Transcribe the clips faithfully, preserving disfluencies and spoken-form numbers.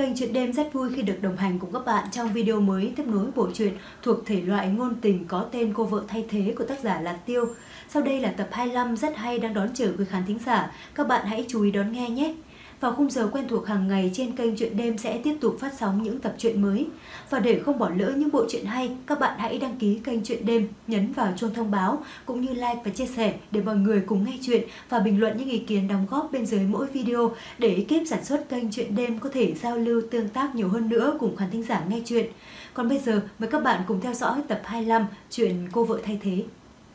Kênh Chuyện Đêm rất vui khi được đồng hành cùng các bạn trong video mới tiếp nối bộ truyện thuộc thể loại ngôn tình có tên Cô vợ thay thế của tác giả là Tiêu. Sau đây là tập hai mươi lăm rất hay đang đón chờ quý khán thính giả. Các bạn hãy chú ý đón nghe nhé. Vào khung giờ quen thuộc hàng ngày trên kênh Chuyện Đêm sẽ tiếp tục phát sóng những tập truyện mới. Và để không bỏ lỡ những bộ truyện hay, các bạn hãy đăng ký kênh Chuyện Đêm, nhấn vào chuông thông báo cũng như like và chia sẻ để mọi người cùng nghe chuyện và bình luận những ý kiến đóng góp bên dưới mỗi video để ekip sản xuất kênh Chuyện Đêm có thể giao lưu tương tác nhiều hơn nữa cùng khán thính giả nghe chuyện. Còn bây giờ mời các bạn cùng theo dõi tập hai mươi lăm chuyện Cô vợ thay thế.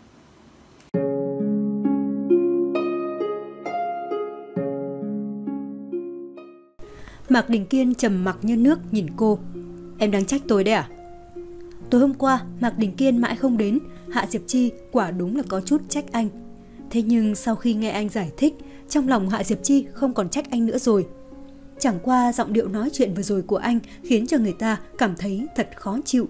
Mạc Đình Kiên trầm mặc như nước nhìn cô. Em đang trách tôi đấy à? Tối hôm qua Mạc Đình Kiên mãi không đến, Hạ Diệp Chi quả đúng là có chút trách anh. Thế nhưng sau khi nghe anh giải thích, trong lòng Hạ Diệp Chi không còn trách anh nữa rồi. Chẳng qua giọng điệu nói chuyện vừa rồi của anh khiến cho người ta cảm thấy thật khó chịu.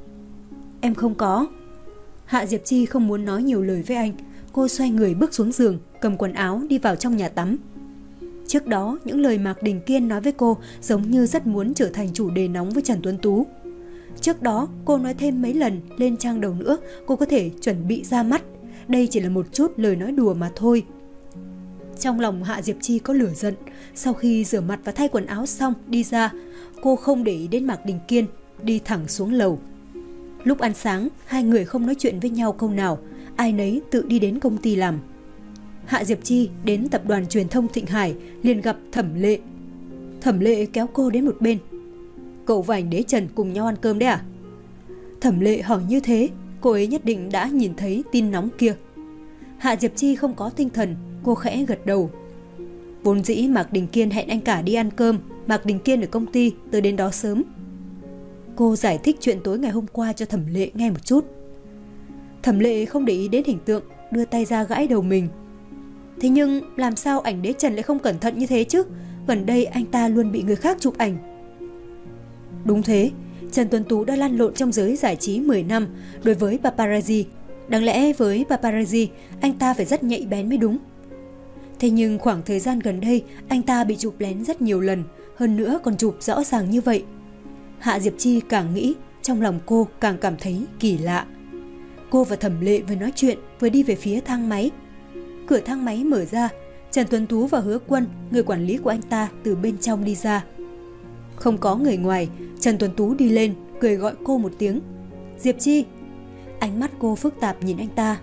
Em không có. Hạ Diệp Chi không muốn nói nhiều lời với anh. Cô xoay người bước xuống giường, cầm quần áo đi vào trong nhà tắm. Trước đó, những lời Mạc Đình Kiên nói với cô giống như rất muốn trở thành chủ đề nóng với Trần Tuấn Tú. Trước đó, cô nói thêm mấy lần lên trang đầu nữa, cô có thể chuẩn bị ra mắt. Đây chỉ là một chút lời nói đùa mà thôi. Trong lòng Hạ Diệp Chi có lửa giận. Sau khi rửa mặt và thay quần áo xong đi ra, cô không để ý đến Mạc Đình Kiên, đi thẳng xuống lầu. Lúc ăn sáng, hai người không nói chuyện với nhau câu nào, ai nấy tự đi đến công ty làm. Hạ Diệp Chi đến tập đoàn truyền thông Thịnh Hải liền gặp Thẩm Lệ. Thẩm Lệ kéo cô đến một bên. Cậu và ảnh đế Trần cùng nhau ăn cơm đấy à? Thẩm Lệ hỏi như thế, cô ấy nhất định đã nhìn thấy tin nóng kia. Hạ Diệp Chi không có tinh thần, cô khẽ gật đầu. Vốn dĩ Mạc Đình Kiên hẹn anh cả đi ăn cơm, Mạc Đình Kiên ở công ty, tới đến đó sớm. Cô giải thích chuyện tối ngày hôm qua cho Thẩm Lệ nghe một chút. Thẩm Lệ không để ý đến hình tượng, đưa tay ra gãi đầu mình. Thế nhưng làm sao ảnh đế Trần lại không cẩn thận như thế chứ? Gần đây anh ta luôn bị người khác chụp ảnh. Đúng thế, Trần Tuấn Tú đã lăn lộn trong giới giải trí mười năm. Đối với paparazzi, đáng lẽ với paparazzi anh ta phải rất nhạy bén mới đúng. Thế nhưng khoảng thời gian gần đây anh ta bị chụp lén rất nhiều lần, hơn nữa còn chụp rõ ràng như vậy. Hạ Diệp Chi càng nghĩ, trong lòng cô càng cảm thấy kỳ lạ. Cô và Thẩm Lệ vừa nói chuyện vừa đi về phía thang máy. Cửa thang máy mở ra, Trần Tuấn Tú và Hứa Quân, người quản lý của anh ta, từ bên trong đi ra. Không có người ngoài, Trần Tuấn Tú đi lên, cười gọi cô một tiếng. Diệp Chi. Ánh mắt cô phức tạp nhìn anh ta.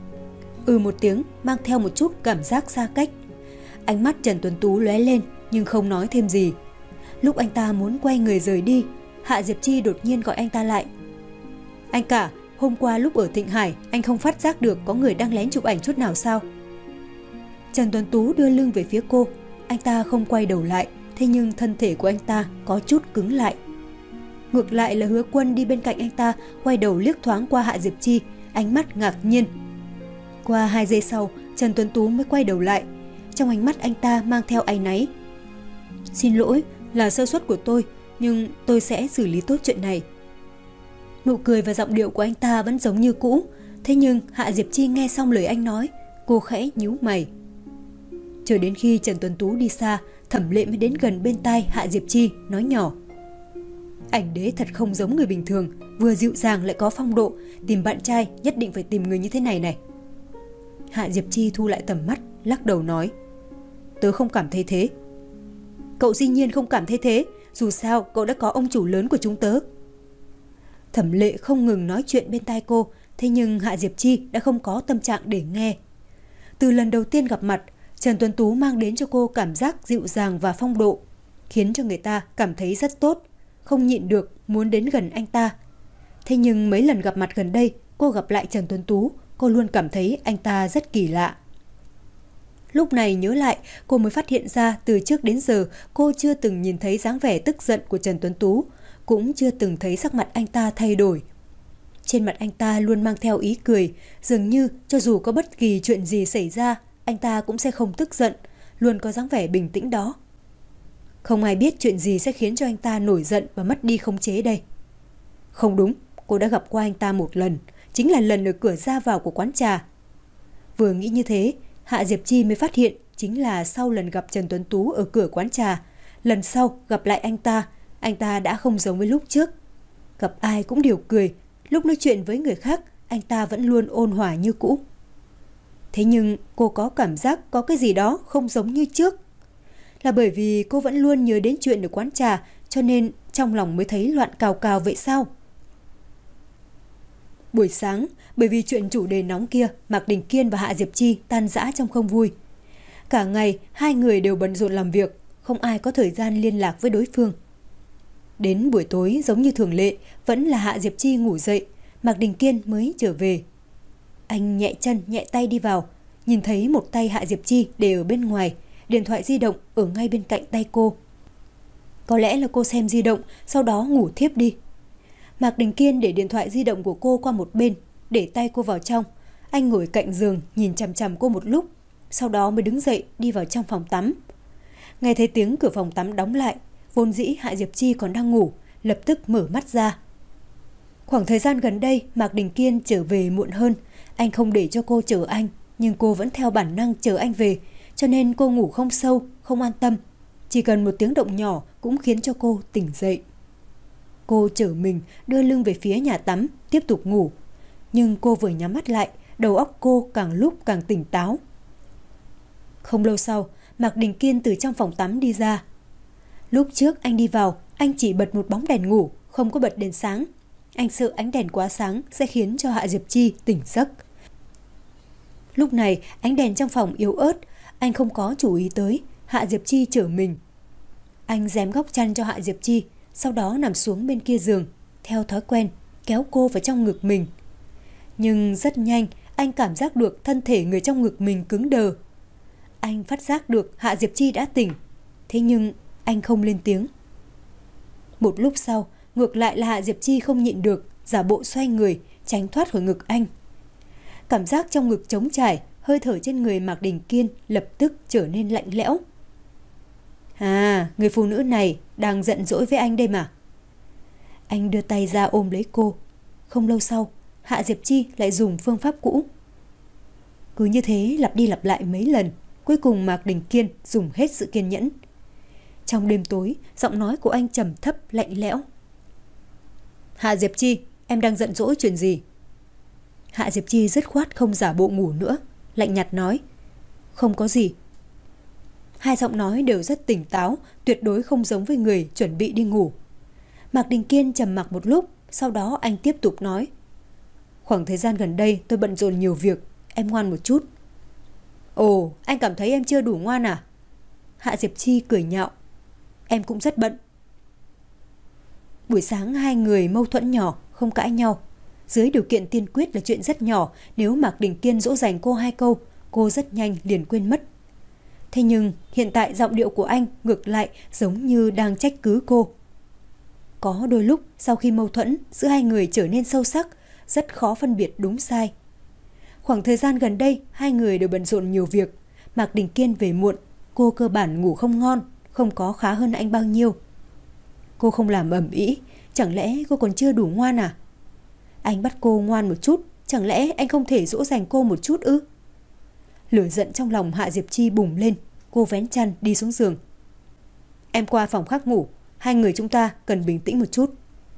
Ừ một tiếng, mang theo một chút cảm giác xa cách. Ánh mắt Trần Tuấn Tú lóe lên, nhưng không nói thêm gì. Lúc anh ta muốn quay người rời đi, Hạ Diệp Chi đột nhiên gọi anh ta lại. Anh cả, hôm qua lúc ở Thịnh Hải, anh không phát giác được có người đang lén chụp ảnh chút nào sao? Trần Tuấn Tú đưa lưng về phía cô, anh ta không quay đầu lại, thế nhưng thân thể của anh ta có chút cứng lại. Ngược lại là Hứa Quân đi bên cạnh anh ta, quay đầu liếc thoáng qua Hạ Diệp Chi, ánh mắt ngạc nhiên. Qua hai giây sau, Trần Tuấn Tú mới quay đầu lại, trong ánh mắt anh ta mang theo áy náy. Xin lỗi, là sơ suất của tôi, nhưng tôi sẽ xử lý tốt chuyện này. Nụ cười và giọng điệu của anh ta vẫn giống như cũ, thế nhưng Hạ Diệp Chi nghe xong lời anh nói, cô khẽ nhíu mày. Chờ đến khi Trần Tuấn Tú đi xa, Thẩm Lệ mới đến gần bên tai Hạ Diệp Chi, nói nhỏ. Ảnh đế thật không giống người bình thường, vừa dịu dàng lại có phong độ, tìm bạn trai nhất định phải tìm người như thế này này. Hạ Diệp Chi thu lại tầm mắt, lắc đầu nói. Tớ không cảm thấy thế. Cậu dĩ nhiên không cảm thấy thế, dù sao cậu đã có ông chủ lớn của chúng tớ. Thẩm Lệ không ngừng nói chuyện bên tai cô, thế nhưng Hạ Diệp Chi đã không có tâm trạng để nghe. Từ lần đầu tiên gặp mặt, Trần Tuấn Tú mang đến cho cô cảm giác dịu dàng và phong độ, khiến cho người ta cảm thấy rất tốt, không nhịn được muốn đến gần anh ta. Thế nhưng mấy lần gặp mặt gần đây, cô gặp lại Trần Tuấn Tú, cô luôn cảm thấy anh ta rất kỳ lạ. Lúc này nhớ lại, cô mới phát hiện ra từ trước đến giờ cô chưa từng nhìn thấy dáng vẻ tức giận của Trần Tuấn Tú, cũng chưa từng thấy sắc mặt anh ta thay đổi. Trên mặt anh ta luôn mang theo ý cười, dường như cho dù có bất kỳ chuyện gì xảy ra, anh ta cũng sẽ không tức giận, luôn có dáng vẻ bình tĩnh đó. Không ai biết chuyện gì sẽ khiến cho anh ta nổi giận và mất đi khống chế đây. Không đúng, cô đã gặp qua anh ta một lần, chính là lần ở cửa ra vào của quán trà. Vừa nghĩ như thế, Hạ Diệp Chi mới phát hiện chính là sau lần gặp Trần Tuấn Tú ở cửa quán trà, lần sau gặp lại anh ta, anh ta đã không giống với lúc trước. Gặp ai cũng đều cười, lúc nói chuyện với người khác, anh ta vẫn luôn ôn hòa như cũ. Thế nhưng cô có cảm giác có cái gì đó không giống như trước. Là bởi vì cô vẫn luôn nhớ đến chuyện ở quán trà, cho nên trong lòng mới thấy loạn cào cào vậy sao? Buổi sáng, bởi vì chuyện chủ đề nóng kia, Mạc Đình Kiên và Hạ Diệp Chi tan rã trong không vui. Cả ngày, hai người đều bận rộn làm việc, không ai có thời gian liên lạc với đối phương. Đến buổi tối, giống như thường lệ, vẫn là Hạ Diệp Chi ngủ dậy, Mạc Đình Kiên mới trở về. Anh nhẹ chân nhẹ tay đi vào, nhìn thấy một tay Hạ Diệp Chi để ở bên ngoài, điện thoại di động ở ngay bên cạnh tay cô. Có lẽ là cô xem di động, sau đó ngủ thiếp đi. Mạc Đình Kiên để điện thoại di động của cô qua một bên, để tay cô vào trong. Anh ngồi cạnh giường nhìn chằm chằm cô một lúc, sau đó mới đứng dậy đi vào trong phòng tắm. Nghe thấy tiếng cửa phòng tắm đóng lại, vốn dĩ Hạ Diệp Chi còn đang ngủ, lập tức mở mắt ra. Khoảng thời gian gần đây, Mạc Đình Kiên trở về muộn hơn. Anh không để cho cô chờ anh, nhưng cô vẫn theo bản năng chờ anh về, cho nên cô ngủ không sâu, không an tâm. Chỉ cần một tiếng động nhỏ cũng khiến cho cô tỉnh dậy. Cô trở mình, đưa lưng về phía nhà tắm, tiếp tục ngủ. Nhưng cô vừa nhắm mắt lại, đầu óc cô càng lúc càng tỉnh táo. Không lâu sau, Mạc Đình Kiên từ trong phòng tắm đi ra. Lúc trước anh đi vào, anh chỉ bật một bóng đèn ngủ, không có bật đèn sáng. Anh sợ ánh đèn quá sáng sẽ khiến cho Hạ Diệp Chi tỉnh giấc. Lúc này, ánh đèn trong phòng yếu ớt, anh không có chú ý tới. Hạ Diệp Chi trở mình. Anh rém góc chăn cho Hạ Diệp Chi, sau đó nằm xuống bên kia giường, theo thói quen, kéo cô vào trong ngực mình. Nhưng rất nhanh, anh cảm giác được thân thể người trong ngực mình cứng đờ. Anh phát giác được Hạ Diệp Chi đã tỉnh, thế nhưng anh không lên tiếng. Một lúc sau, ngược lại là Hạ Diệp Chi không nhịn được, giả bộ xoay người, tránh thoát khỏi ngực anh. Cảm giác trong ngực trống trải, hơi thở trên người Mạc Đình Kiên lập tức trở nên lạnh lẽo. À, người phụ nữ này đang giận dỗi với anh đây mà. Anh đưa tay ra ôm lấy cô. Không lâu sau, Hạ Diệp Chi lại dùng phương pháp cũ. Cứ như thế lặp đi lặp lại mấy lần, cuối cùng Mạc Đình Kiên dùng hết sự kiên nhẫn. Trong đêm tối, giọng nói của anh trầm thấp lạnh lẽo. Hạ Diệp Chi, em đang giận dỗi chuyện gì? Hạ Diệp Chi dứt khoát không giả bộ ngủ nữa, lạnh nhạt nói. Không có gì. Hai giọng nói đều rất tỉnh táo, tuyệt đối không giống với người chuẩn bị đi ngủ. Mạc Đình Kiên trầm mặc một lúc, sau đó anh tiếp tục nói. Khoảng thời gian gần đây tôi bận rộn nhiều việc, em ngoan một chút. Ồ, anh cảm thấy em chưa đủ ngoan à? Hạ Diệp Chi cười nhạo. Em cũng rất bận. Buổi sáng hai người mâu thuẫn nhỏ, không cãi nhau. Dưới điều kiện tiên quyết là chuyện rất nhỏ, nếu Mạc Đình Kiên dỗ dành cô hai câu, cô rất nhanh liền quên mất. Thế nhưng hiện tại giọng điệu của anh ngược lại giống như đang trách cứ cô. Có đôi lúc sau khi mâu thuẫn giữa hai người trở nên sâu sắc, rất khó phân biệt đúng sai. Khoảng thời gian gần đây hai người đều bận rộn nhiều việc. Mạc Đình Kiên về muộn, cô cơ bản ngủ không ngon, không có khá hơn anh bao nhiêu. Cô không làm ầm ĩ, chẳng lẽ cô còn chưa đủ ngoan à? Anh bắt cô ngoan một chút, chẳng lẽ anh không thể dỗ dành cô một chút ư? Lửa giận trong lòng Hạ Diệp Chi bùng lên, cô vén chăn đi xuống giường. Em qua phòng khác ngủ, hai người chúng ta cần bình tĩnh một chút.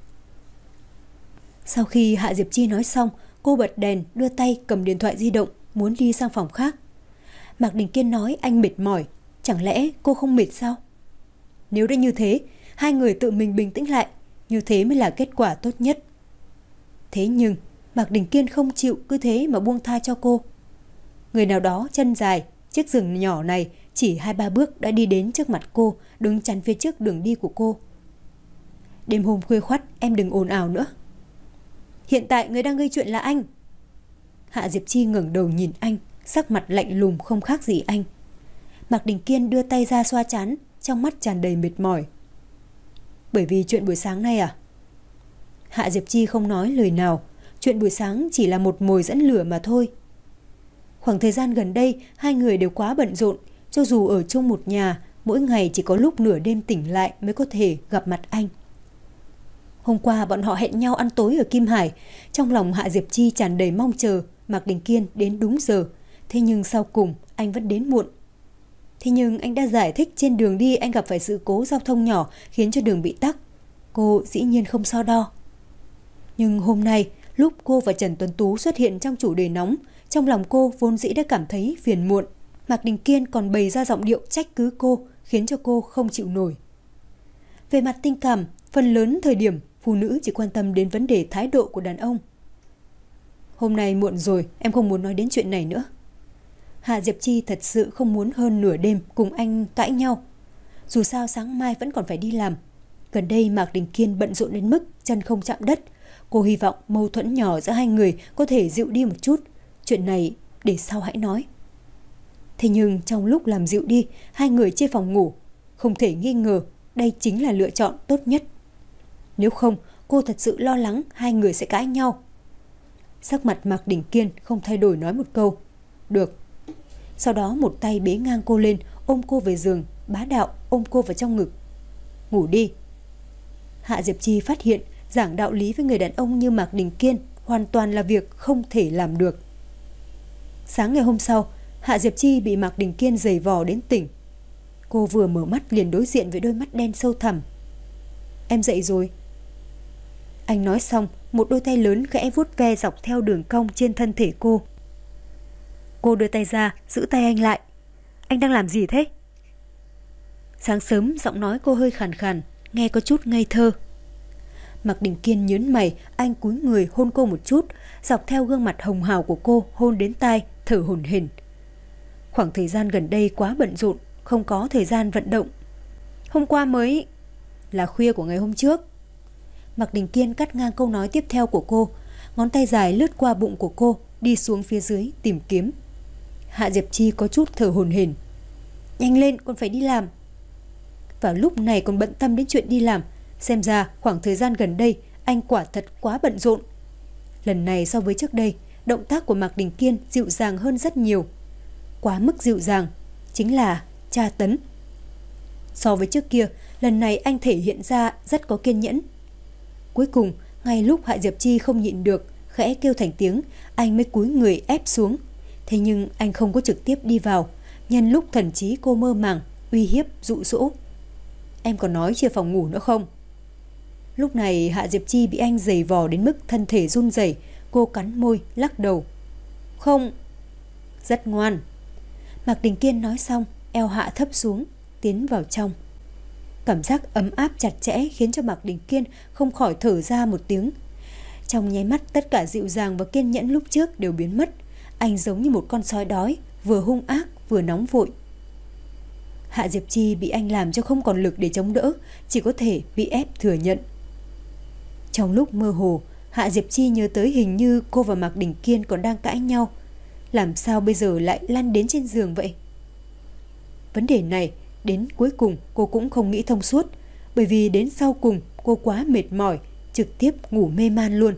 Sau khi Hạ Diệp Chi nói xong, cô bật đèn, đưa tay cầm điện thoại di động, muốn đi sang phòng khác. Mạc Đình Kiên nói anh mệt mỏi, chẳng lẽ cô không mệt sao? Nếu đã như thế, hai người tự mình bình tĩnh lại, như thế mới là kết quả tốt nhất. Thế nhưng Mạc Đình Kiên không chịu cứ thế mà buông tha cho cô. Người nào đó chân dài, chiếc giường nhỏ này chỉ hai ba bước đã đi đến trước mặt cô, đứng chắn phía trước đường đi của cô. Đêm hôm khuya khoắt, em đừng ồn ào nữa. Hiện tại người đang gây chuyện là anh. Hạ Diệp Chi ngẩng đầu nhìn anh, sắc mặt lạnh lùng không khác gì anh. Mạc Đình Kiên đưa tay ra xoa trán, trong mắt tràn đầy mệt mỏi. Bởi vì chuyện buổi sáng nay à? Hạ Diệp Chi không nói lời nào, chuyện buổi sáng chỉ là một mồi dẫn lửa mà thôi. Khoảng thời gian gần đây, hai người đều quá bận rộn, cho dù ở chung một nhà, mỗi ngày chỉ có lúc nửa đêm tỉnh lại mới có thể gặp mặt anh. Hôm qua bọn họ hẹn nhau ăn tối ở Kim Hải, trong lòng Hạ Diệp Chi tràn đầy mong chờ Mạc Đình Kiên đến đúng giờ, thế nhưng sau cùng anh vẫn đến muộn. Thế nhưng anh đã giải thích trên đường đi anh gặp phải sự cố giao thông nhỏ khiến cho đường bị tắc, cô dĩ nhiên không so đo. Nhưng hôm nay, lúc cô và Trần Tuấn Tú xuất hiện trong chủ đề nóng, trong lòng cô vốn dĩ đã cảm thấy phiền muộn. Mạc Đình Kiên còn bày ra giọng điệu trách cứ cô, khiến cho cô không chịu nổi. Về mặt tình cảm, phần lớn thời điểm phụ nữ chỉ quan tâm đến vấn đề thái độ của đàn ông. Hôm nay muộn rồi, em không muốn nói đến chuyện này nữa. Hạ Diệp Chi thật sự không muốn hơn nửa đêm cùng anh cãi nhau. Dù sao sáng mai vẫn còn phải đi làm. Gần đây Mạc Đình Kiên bận rộn đến mức chân không chạm đất. Cô hy vọng mâu thuẫn nhỏ giữa hai người có thể dịu đi một chút. Chuyện này để sau hãy nói. Thế nhưng trong lúc làm dịu đi, hai người chia phòng ngủ. Không thể nghi ngờ đây chính là lựa chọn tốt nhất. Nếu không, cô thật sự lo lắng hai người sẽ cãi nhau. Sắc mặt Mạc Đình Kiên không thay đổi nói một câu. Được. Sau đó một tay bế ngang cô lên, ôm cô về giường, bá đạo ôm cô vào trong ngực. Ngủ đi. Hạ Diệp Chi phát hiện giảng đạo lý với người đàn ông như Mạc Đình Kiên hoàn toàn là việc không thể làm được. Sáng ngày hôm sau, Hạ Diệp Chi bị Mạc Đình Kiên giày vò đến tỉnh. Cô vừa mở mắt liền đối diện với đôi mắt đen sâu thẳm. Em dậy rồi. Anh nói xong, một đôi tay lớn khẽ vuốt ve dọc theo đường cong trên thân thể cô. Cô đưa tay ra, giữ tay anh lại. Anh đang làm gì thế? Sáng sớm giọng nói cô hơi khàn khàn, nghe có chút ngây thơ. Mạc Đình Kiên nhớn mày, anh cúi người hôn cô một chút, dọc theo gương mặt hồng hào của cô hôn đến tai, thở hổn hển. Khoảng thời gian gần đây quá bận rộn, không có thời gian vận động. Hôm qua mới là khuya của ngày hôm trước. Mạc Đình Kiên cắt ngang câu nói tiếp theo của cô, ngón tay dài lướt qua bụng của cô, đi xuống phía dưới tìm kiếm. Hạ Diệp Chi có chút thở hổn hển. Nhanh lên, còn phải đi làm. Vào lúc này còn bận tâm đến chuyện đi làm, xem ra khoảng thời gian gần đây anh quả thật quá bận rộn. Lần này so với trước đây, động tác của Mạc Đình Kiên dịu dàng hơn rất nhiều. Quá mức dịu dàng, chính là tra tấn. So với trước kia, lần này anh thể hiện ra rất có kiên nhẫn. Cuối cùng, ngay lúc Hạ Diệp Chi không nhịn được, khẽ kêu thành tiếng, anh mới cúi người ép xuống. Thế nhưng anh không có trực tiếp đi vào, nhân lúc thần trí cô mơ màng, uy hiếp, dụ dỗ. Em còn nói chia phòng ngủ nữa không? Lúc này Hạ Diệp Chi bị anh giày vò đến mức thân thể run rẩy, cô cắn môi, lắc đầu. Không. Rất ngoan. Mạc Đình Kiên nói xong, eo hạ thấp xuống, tiến vào trong. Cảm giác ấm áp chặt chẽ khiến cho Mạc Đình Kiên không khỏi thở ra một tiếng. Trong nháy mắt tất cả dịu dàng và kiên nhẫn lúc trước đều biến mất. Anh giống như một con sói đói, vừa hung ác vừa nóng vội. Hạ Diệp Chi bị anh làm cho không còn lực để chống đỡ, chỉ có thể bị ép thừa nhận. Trong lúc mơ hồ, Hạ Diệp Chi nhớ tới hình như cô và Mạc Đình Kiên còn đang cãi nhau. Làm sao bây giờ lại lăn đến trên giường vậy? Vấn đề này đến cuối cùng cô cũng không nghĩ thông suốt, bởi vì đến sau cùng cô quá mệt mỏi, trực tiếp ngủ mê man luôn.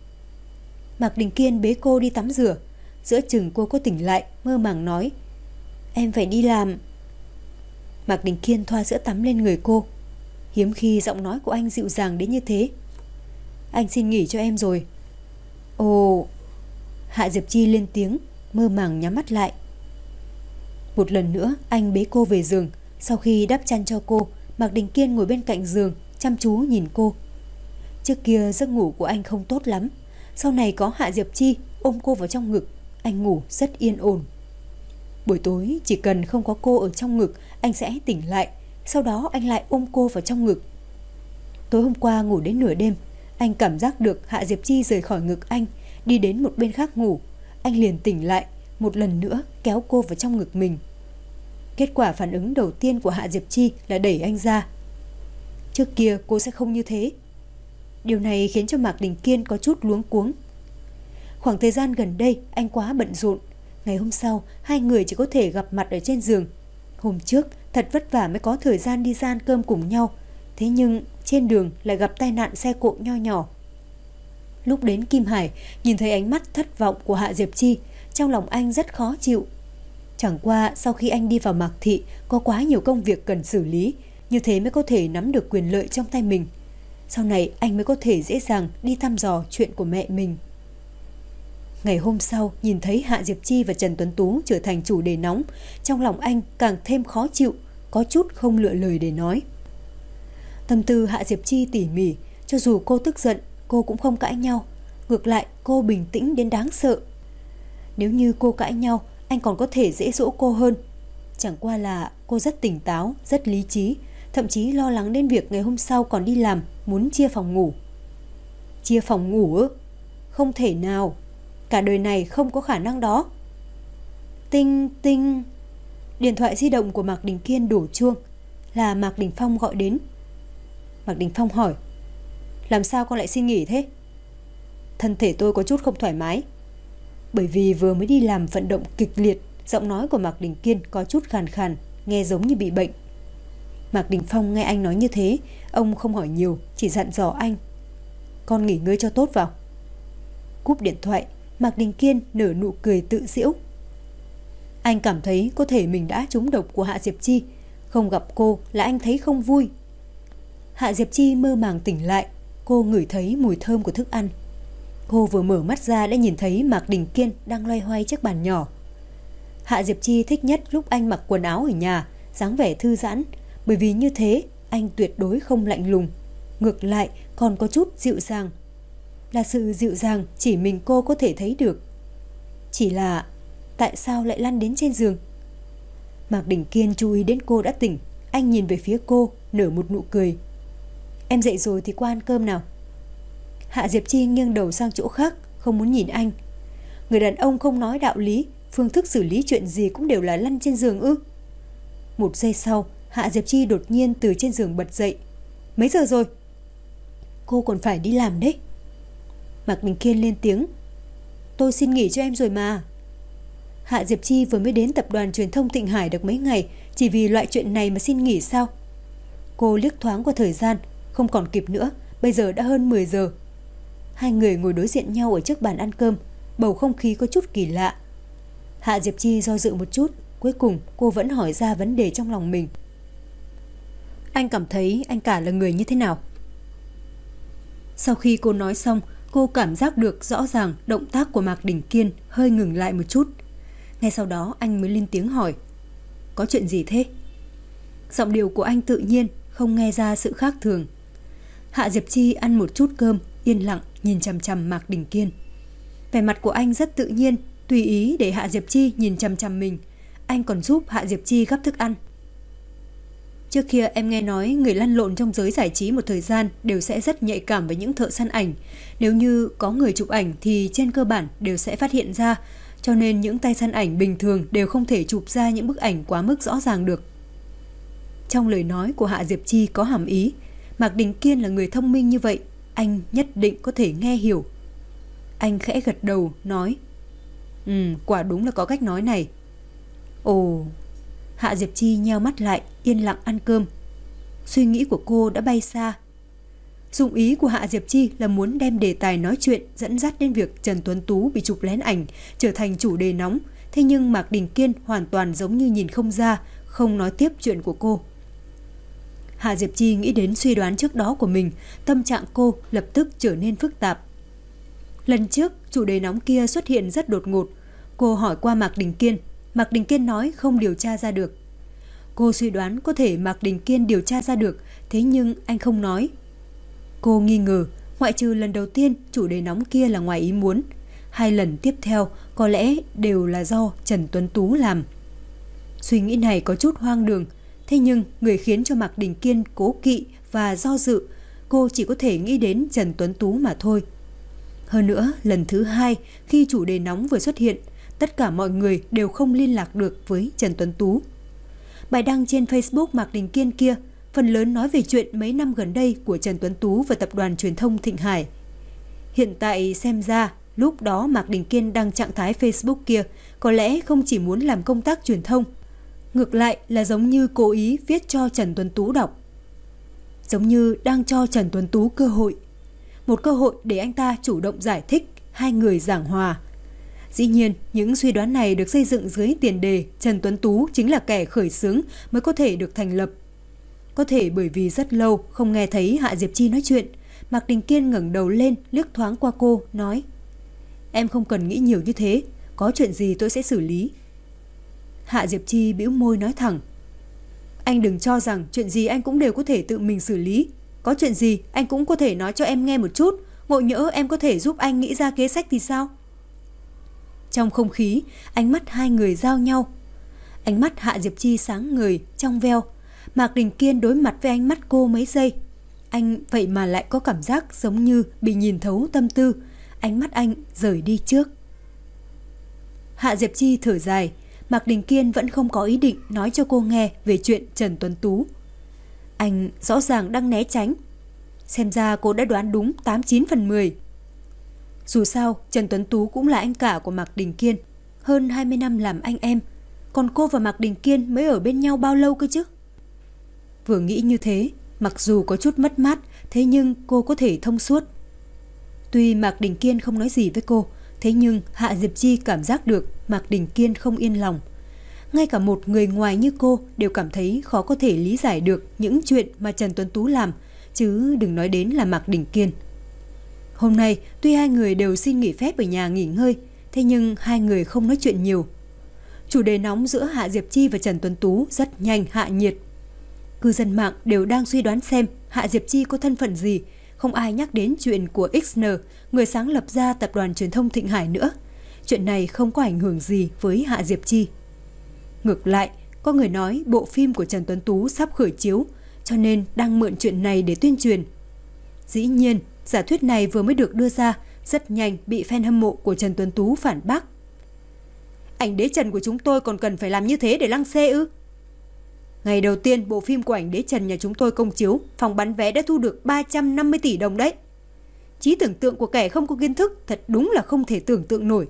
Mạc Đình Kiên bế cô đi tắm rửa. Giữa chừng cô có tỉnh lại, mơ màng nói, em phải đi làm. Mạc Đình Kiên thoa sữa tắm lên người cô. Hiếm khi giọng nói của anh dịu dàng đến như thế. Anh xin nghỉ cho em rồi. Ồ. Hạ Diệp Chi lên tiếng, mơ màng nhắm mắt lại. Một lần nữa anh bế cô về giường. Sau khi đắp chăn cho cô, Mạc Đình Kiên ngồi bên cạnh giường, chăm chú nhìn cô. Trước kia giấc ngủ của anh không tốt lắm, sau này có Hạ Diệp Chi ôm cô vào trong ngực, anh ngủ rất yên ổn. Buổi tối chỉ cần không có cô ở trong ngực, anh sẽ tỉnh lại, sau đó anh lại ôm cô vào trong ngực. Tối hôm qua ngủ đến nửa đêm, anh cảm giác được Hạ Diệp Chi rời khỏi ngực anh, đi đến một bên khác ngủ. Anh liền tỉnh lại, một lần nữa kéo cô vào trong ngực mình. Kết quả phản ứng đầu tiên của Hạ Diệp Chi là đẩy anh ra. Trước kia cô sẽ không như thế. Điều này khiến cho Mạc Đình Kiên có chút luống cuống. Khoảng thời gian gần đây anh quá bận rộn. Ngày hôm sau hai người chỉ có thể gặp mặt ở trên giường. Hôm trước thật vất vả mới có thời gian đi ra ăn cơm cùng nhau. Thế nhưng trên đường lại gặp tai nạn xe cộ nho nhỏ. Lúc đến Kim Hải, nhìn thấy ánh mắt thất vọng của Hạ Diệp Chi, trong lòng anh rất khó chịu. Chẳng qua sau khi anh đi vào Mạc Thị, có quá nhiều công việc cần xử lý, như thế mới có thể nắm được quyền lợi trong tay mình. Sau này anh mới có thể dễ dàng đi thăm dò chuyện của mẹ mình. Ngày hôm sau, nhìn thấy Hạ Diệp Chi và Trần Tuấn Tú trở thành chủ đề nóng, trong lòng anh càng thêm khó chịu, có chút không lựa lời để nói. Tâm tư Hạ Diệp Chi tỉ mỉ, cho dù cô tức giận, cô cũng không cãi nhau. Ngược lại, cô bình tĩnh đến đáng sợ. Nếu như cô cãi nhau, anh còn có thể dễ dỗ cô hơn. Chẳng qua là cô rất tỉnh táo, rất lý trí, thậm chí lo lắng đến việc ngày hôm sau còn đi làm, muốn chia phòng ngủ. Chia phòng ngủ ư? Không thể nào. Cả đời này không có khả năng đó. Tinh tinh. Điện thoại di động của Mạc Đình Kiên đổ chuông. Là Mạc Đình Phong gọi đến. Mạc Đình Phong hỏi: làm sao con lại xin nghỉ thế? Thân thể tôi có chút không thoải mái. Bởi vì vừa mới đi làm vận động kịch liệt, giọng nói của Mạc Đình Kiên có chút khàn khàn, nghe giống như bị bệnh. Mạc Đình Phong nghe anh nói như thế, ông không hỏi nhiều, chỉ dặn dò anh: con nghỉ ngơi cho tốt vào. Cúp điện thoại, Mạc Đình Kiên nở nụ cười tự giễu. Anh cảm thấy có thể mình đã trúng độc của Hạ Diệp Chi. Không gặp cô là anh thấy không vui. Hạ Diệp Chi mơ màng tỉnh lại. Cô ngửi thấy mùi thơm của thức ăn. Cô vừa mở mắt ra đã nhìn thấy Mạc Đình Kiên đang loay hoay chiếc bàn nhỏ. Hạ Diệp Chi thích nhất lúc anh mặc quần áo ở nhà, dáng vẻ thư giãn. Bởi vì như thế anh tuyệt đối không lạnh lùng, ngược lại còn có chút dịu dàng. Là sự dịu dàng chỉ mình cô có thể thấy được. Chỉ là tại sao lại lăn đến trên giường? Mạc Đình Kiên chú ý đến cô đã tỉnh. Anh nhìn về phía cô, nở một nụ cười. Em dậy rồi thì qua ăn cơm nào. Hạ Diệp Chi nghiêng đầu sang chỗ khác, không muốn nhìn anh. Người đàn ông không nói đạo lý, phương thức xử lý chuyện gì cũng đều là lăn trên giường ư? Một giây sau, Hạ Diệp Chi đột nhiên từ trên giường bật dậy. Mấy giờ rồi? Cô còn phải đi làm đấy. Mạc Đình Kiên lên tiếng. Tôi xin nghỉ cho em rồi mà. Hạ Diệp Chi vừa mới đến tập đoàn truyền thông Thịnh Hải được mấy ngày, chỉ vì loại chuyện này mà xin nghỉ sao? Cô liếc thoáng qua thời gian, không còn kịp nữa, bây giờ đã hơn mười giờ. Hai người ngồi đối diện nhau ở trước bàn ăn cơm, bầu không khí có chút kỳ lạ. Hạ Diệp Chi do dự một chút, cuối cùng cô vẫn hỏi ra vấn đề trong lòng mình. Anh cảm thấy anh cả là người như thế nào? Sau khi cô nói xong, cô cảm giác được rõ ràng động tác của Mạc Đình Kiên hơi ngừng lại một chút. Ngay sau đó anh mới lên tiếng hỏi. Có chuyện gì thế? Giọng điệu của anh tự nhiên, không nghe ra sự khác thường. Hạ Diệp Chi ăn một chút cơm, yên lặng nhìn chằm chằm Mạc Đình Kiên. Vẻ mặt của anh rất tự nhiên, tùy ý để Hạ Diệp Chi nhìn chằm chằm mình. Anh còn giúp Hạ Diệp Chi gắp thức ăn. Trước kia em nghe nói người lăn lộn trong giới giải trí một thời gian đều sẽ rất nhạy cảm với những thợ săn ảnh. Nếu như có người chụp ảnh thì trên cơ bản đều sẽ phát hiện ra, cho nên những tay săn ảnh bình thường đều không thể chụp ra những bức ảnh quá mức rõ ràng được. Trong lời nói của Hạ Diệp Chi có hàm ý, Mạc Đình Kiên là người thông minh như vậy, anh nhất định có thể nghe hiểu. Anh khẽ gật đầu, nói: Ừ, quả đúng là có cách nói này. Ồ. Hạ Diệp Chi nheo mắt lại, yên lặng ăn cơm. Suy nghĩ của cô đã bay xa. Dụng ý của Hạ Diệp Chi là muốn đem đề tài nói chuyện dẫn dắt đến việc Trần Tuấn Tú bị chụp lén ảnh trở thành chủ đề nóng. Thế nhưng Mạc Đình Kiên hoàn toàn giống như nhìn không ra, không nói tiếp chuyện của cô. Hạ Diệp Chi nghĩ đến suy đoán trước đó của mình, tâm trạng cô lập tức trở nên phức tạp. Lần trước chủ đề nóng kia xuất hiện rất đột ngột. Cô hỏi qua Mạc Đình Kiên, Mạc Đình Kiên nói không điều tra ra được. Cô suy đoán có thể Mạc Đình Kiên điều tra ra được, thế nhưng anh không nói. Cô nghi ngờ, ngoại trừ lần đầu tiên chủ đề nóng kia là ngoài ý muốn, hai lần tiếp theo có lẽ đều là do Trần Tuấn Tú làm. Suy nghĩ này có chút hoang đường, thế nhưng người khiến cho Mạc Đình Kiên cố kỵ và do dự, cô chỉ có thể nghĩ đến Trần Tuấn Tú mà thôi. Hơn nữa, lần thứ hai khi chủ đề nóng vừa xuất hiện, tất cả mọi người đều không liên lạc được với Trần Tuấn Tú. Bài đăng trên Facebook Mạc Đình Kiên kia phần lớn nói về chuyện mấy năm gần đây của Trần Tuấn Tú và tập đoàn truyền thông Thịnh Hải. Hiện tại xem ra, lúc đó Mạc Đình Kiên đăng trạng thái Facebook kia có lẽ không chỉ muốn làm công tác truyền thông, ngược lại là giống như cố ý viết cho Trần Tuấn Tú đọc. Giống như đang cho Trần Tuấn Tú cơ hội. Một cơ hội để anh ta chủ động giải thích, hai người giảng hòa. Dĩ nhiên, những suy đoán này được xây dựng dưới tiền đề Trần Tuấn Tú chính là kẻ khởi xướng mới có thể được thành lập. Có thể bởi vì rất lâu không nghe thấy Hạ Diệp Chi nói chuyện, Mạc Đình Kiên ngẩng đầu lên liếc thoáng qua cô, nói: Em không cần nghĩ nhiều như thế, có chuyện gì tôi sẽ xử lý. Hạ Diệp Chi bĩu môi nói thẳng: Anh đừng cho rằng chuyện gì anh cũng đều có thể tự mình xử lý. Có chuyện gì anh cũng có thể nói cho em nghe một chút. Ngộ nhỡ em có thể giúp anh nghĩ ra kế sách thì sao? Trong không khí, ánh mắt hai người giao nhau. Ánh mắt Hạ Diệp Chi sáng ngời, trong veo. Mạc Đình Kiên đối mặt với ánh mắt cô mấy giây. Anh vậy mà lại có cảm giác giống như bị nhìn thấu tâm tư. Ánh mắt anh rời đi trước. Hạ Diệp Chi thở dài. Mạc Đình Kiên vẫn không có ý định nói cho cô nghe về chuyện Trần Tuấn Tú. Anh rõ ràng đang né tránh. Xem ra cô đã đoán đúng tám chín phần mười. Dù sao, Trần Tuấn Tú cũng là anh cả của Mạc Đình Kiên. Hơn hai mươi năm làm anh em. Còn cô và Mạc Đình Kiên mới ở bên nhau bao lâu cơ chứ? Vừa nghĩ như thế, mặc dù có chút mất mát, thế nhưng cô có thể thông suốt. Tuy Mạc Đình Kiên không nói gì với cô, thế nhưng Hạ Diệp Chi cảm giác được Mạc Đình Kiên không yên lòng. Ngay cả một người ngoài như cô đều cảm thấy khó có thể lý giải được những chuyện mà Trần Tuấn Tú làm, chứ đừng nói đến là Mạc Đình Kiên. Hôm nay, tuy hai người đều xin nghỉ phép ở nhà nghỉ ngơi, thế nhưng hai người không nói chuyện nhiều. Chủ đề nóng giữa Hạ Diệp Chi và Trần Tuấn Tú rất nhanh hạ nhiệt. Cư dân mạng đều đang suy đoán xem Hạ Diệp Chi có thân phận gì. Không ai nhắc đến chuyện của ích en, người sáng lập ra tập đoàn truyền thông Thịnh Hải nữa. Chuyện này không có ảnh hưởng gì với Hạ Diệp Chi. Ngược lại, có người nói bộ phim của Trần Tuấn Tú sắp khởi chiếu, cho nên đang mượn chuyện này để tuyên truyền. Dĩ nhiên, giả thuyết này vừa mới được đưa ra, rất nhanh bị fan hâm mộ của Trần Tuấn Tú phản bác. Ảnh đế Trần của chúng tôi còn cần phải làm như thế để lăng xê ư? Ngày đầu tiên bộ phim của ảnh đế Trần nhà chúng tôi công chiếu, phòng bán vé đã thu được ba trăm năm mươi tỷ đồng đấy. Trí tưởng tượng của kẻ không có kiến thức thật đúng là không thể tưởng tượng nổi.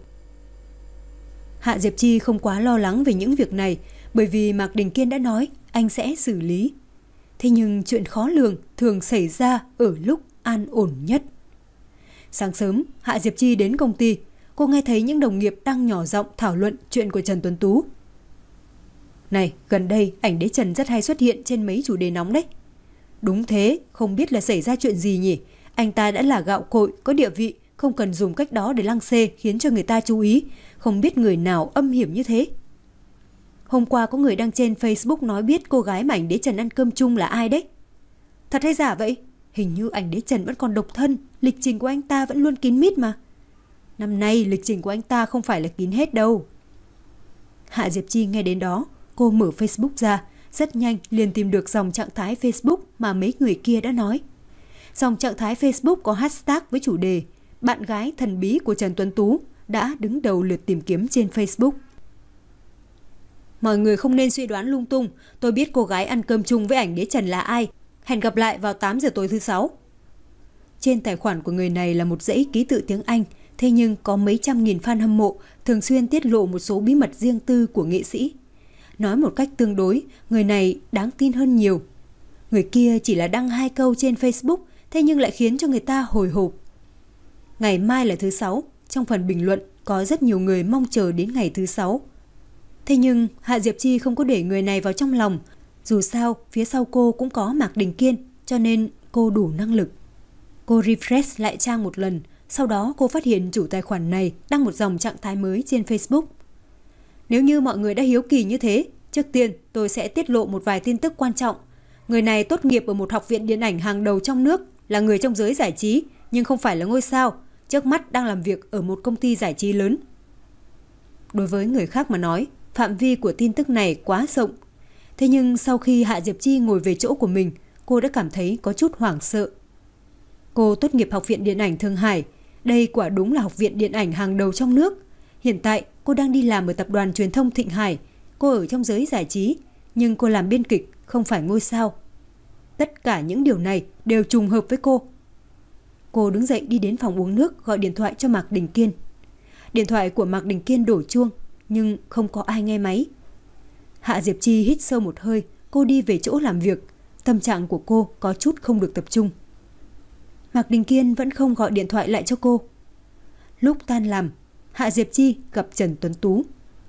Hạ Diệp Chi không quá lo lắng về những việc này, bởi vì Mạc Đình Kiên đã nói anh sẽ xử lý. Thế nhưng chuyện khó lường thường xảy ra ở lúc an ổn nhất. Sáng sớm, Hạ Diệp Chi đến công ty. Cô nghe thấy những đồng nghiệp đang nhỏ giọng thảo luận chuyện của Trần Tuấn Tú. Này, gần đây ảnh đế Trần rất hay xuất hiện trên mấy chủ đề nóng đấy. Đúng thế, không biết là xảy ra chuyện gì nhỉ? Anh ta đã là gạo cội, có địa vị, không cần dùng cách đó để lăng xê khiến cho người ta chú ý. Không biết người nào âm hiểm như thế. Hôm qua có người đăng trên Facebook nói biết cô gái mà ảnh đế Trần ăn cơm chung là ai đấy. Thật hay giả vậy? Hình như ảnh đế Trần vẫn còn độc thân, lịch trình của anh ta vẫn luôn kín mít mà. Năm nay lịch trình của anh ta không phải là kín hết đâu. Hạ Diệp Chi nghe đến đó, cô mở Facebook ra, rất nhanh liền tìm được dòng trạng thái Facebook mà mấy người kia đã nói. Dòng trạng thái Facebook có hashtag với chủ đề bạn gái thần bí của Trần Tuấn Tú đã đứng đầu lượt tìm kiếm trên Facebook. Mọi người không nên suy đoán lung tung, tôi biết cô gái ăn cơm chung với ảnh đế Trần là ai. Hẹn gặp lại vào tám giờ tối thứ sáu. Trên tài khoản của người này là một dãy ký tự tiếng Anh, thế nhưng có mấy trăm nghìn fan hâm mộ thường xuyên tiết lộ một số bí mật riêng tư của nghệ sĩ. Nói một cách tương đối, người này đáng tin hơn nhiều. Người kia chỉ là đăng hai câu trên Facebook, thế nhưng lại khiến cho người ta hồi hộp. Ngày mai là thứ sáu, trong phần bình luận có rất nhiều người mong chờ đến ngày thứ sáu. Thế nhưng Hạ Diệp Chi không có để người này vào trong lòng. Dù sao, phía sau cô cũng có Mạc Đình Kiên, cho nên cô đủ năng lực. Cô refresh lại trang một lần, sau đó cô phát hiện chủ tài khoản này đăng một dòng trạng thái mới trên Facebook. Nếu như mọi người đã hiếu kỳ như thế, trước tiên tôi sẽ tiết lộ một vài tin tức quan trọng. Người này tốt nghiệp ở một học viện điện ảnh hàng đầu trong nước, là người trong giới giải trí, nhưng không phải là ngôi sao, trước mắt đang làm việc ở một công ty giải trí lớn. Đối với người khác mà nói, phạm vi của tin tức này quá rộng. Thế nhưng sau khi Hạ Diệp Chi ngồi về chỗ của mình, cô đã cảm thấy có chút hoảng sợ. Cô tốt nghiệp Học viện Điện ảnh Thượng Hải. Đây quả đúng là học viện điện ảnh hàng đầu trong nước. Hiện tại cô đang đi làm ở tập đoàn truyền thông Thịnh Hải. Cô ở trong giới giải trí, nhưng cô làm biên kịch, không phải ngôi sao. Tất cả những điều này đều trùng hợp với cô. Cô đứng dậy đi đến phòng uống nước, gọi điện thoại cho Mạc Đình Kiên. Điện thoại của Mạc Đình Kiên đổ chuông, nhưng không có ai nghe máy. Hạ Diệp Chi hít sâu một hơi, cô đi về chỗ làm việc. Tâm trạng của cô có chút không được tập trung. Mạc Đình Kiên vẫn không gọi điện thoại lại cho cô. Lúc tan làm, Hạ Diệp Chi gặp Trần Tuấn Tú.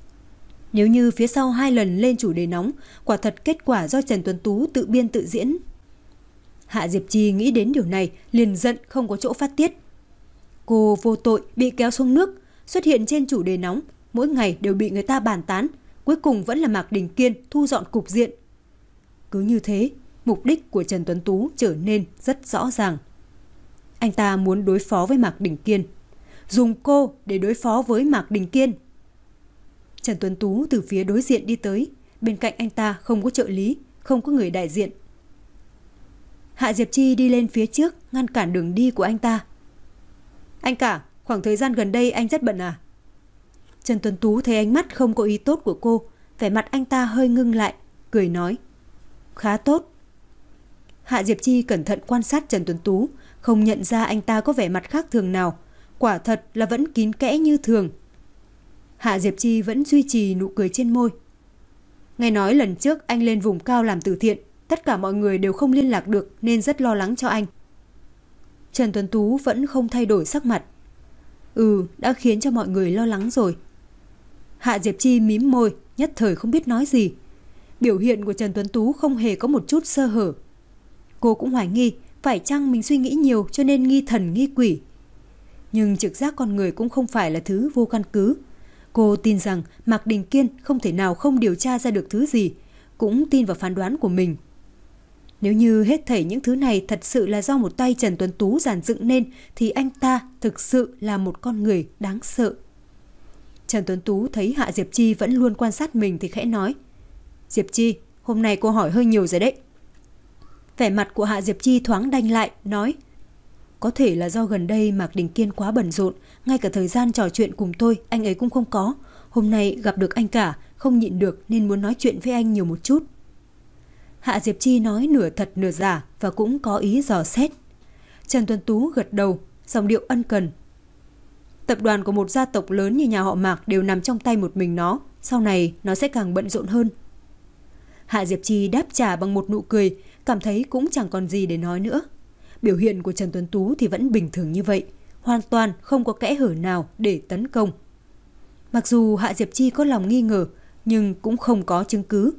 Nếu như phía sau hai lần lên chủ đề nóng, quả thật kết quả do Trần Tuấn Tú tự biên tự diễn. Hạ Diệp Chi nghĩ đến điều này, liền giận không có chỗ phát tiết. Cô vô tội bị kéo xuống nước, xuất hiện trên chủ đề nóng, mỗi ngày đều bị người ta bàn tán, cuối cùng vẫn là Mạc Đình Kiên thu dọn cục diện. Cứ như thế, mục đích của Trần Tuấn Tú trở nên rất rõ ràng. Anh ta muốn đối phó với Mạc Đình Kiên, dùng cô để đối phó với Mạc Đình Kiên. Trần Tuấn Tú từ phía đối diện đi tới, bên cạnh anh ta không có trợ lý, không có người đại diện. Hạ Diệp Chi đi lên phía trước, ngăn cản đường đi của anh ta. Anh cả, khoảng thời gian gần đây anh rất bận à? Trần Tuấn Tú thấy ánh mắt không có ý tốt của cô, vẻ mặt anh ta hơi ngưng lại, cười nói. Khá tốt. Hạ Diệp Chi cẩn thận quan sát Trần Tuấn Tú, không nhận ra anh ta có vẻ mặt khác thường nào. Quả thật là vẫn kín kẽ như thường. Hạ Diệp Chi vẫn duy trì nụ cười trên môi. Nghe nói lần trước anh lên vùng cao làm từ thiện, tất cả mọi người đều không liên lạc được nên rất lo lắng cho anh. Trần Tuấn Tú vẫn không thay đổi sắc mặt. Ừ, đã khiến cho mọi người lo lắng rồi. Hạ Diệp Chi mím môi, nhất thời không biết nói gì. Biểu hiện của Trần Tuấn Tú không hề có một chút sơ hở. Cô cũng hoài nghi, phải chăng mình suy nghĩ nhiều cho nên nghi thần nghi quỷ. Nhưng trực giác con người cũng không phải là thứ vô căn cứ. Cô tin rằng Mạc Đình Kiên không thể nào không điều tra ra được thứ gì, cũng tin vào phán đoán của mình. Nếu như hết thảy những thứ này thật sự là do một tay Trần Tuấn Tú dàn dựng nên, thì anh ta thực sự là một con người đáng sợ. Trần Tuấn Tú thấy Hạ Diệp Chi vẫn luôn quan sát mình thì khẽ nói. Diệp Chi, hôm nay cô hỏi hơi nhiều rồi đấy. Vẻ mặt của Hạ Diệp Chi thoáng đanh lại, nói. Có thể là do gần đây Mạc Đình Kiên quá bận rộn, ngay cả thời gian trò chuyện cùng tôi anh ấy cũng không có. Hôm nay gặp được anh cả, không nhịn được nên muốn nói chuyện với anh nhiều một chút. Hạ Diệp Chi nói nửa thật nửa giả và cũng có ý dò xét. Trần Tuấn Tú gật đầu, giọng điệu ân cần. Tập đoàn của một gia tộc lớn như nhà họ Mạc đều nằm trong tay một mình nó, sau này nó sẽ càng bận rộn hơn. Hạ Diệp Chi đáp trả bằng một nụ cười, cảm thấy cũng chẳng còn gì để nói nữa. Biểu hiện của Trần Tuấn Tú thì vẫn bình thường như vậy, hoàn toàn không có kẽ hở nào để tấn công. Mặc dù Hạ Diệp Chi có lòng nghi ngờ, nhưng cũng không có chứng cứ.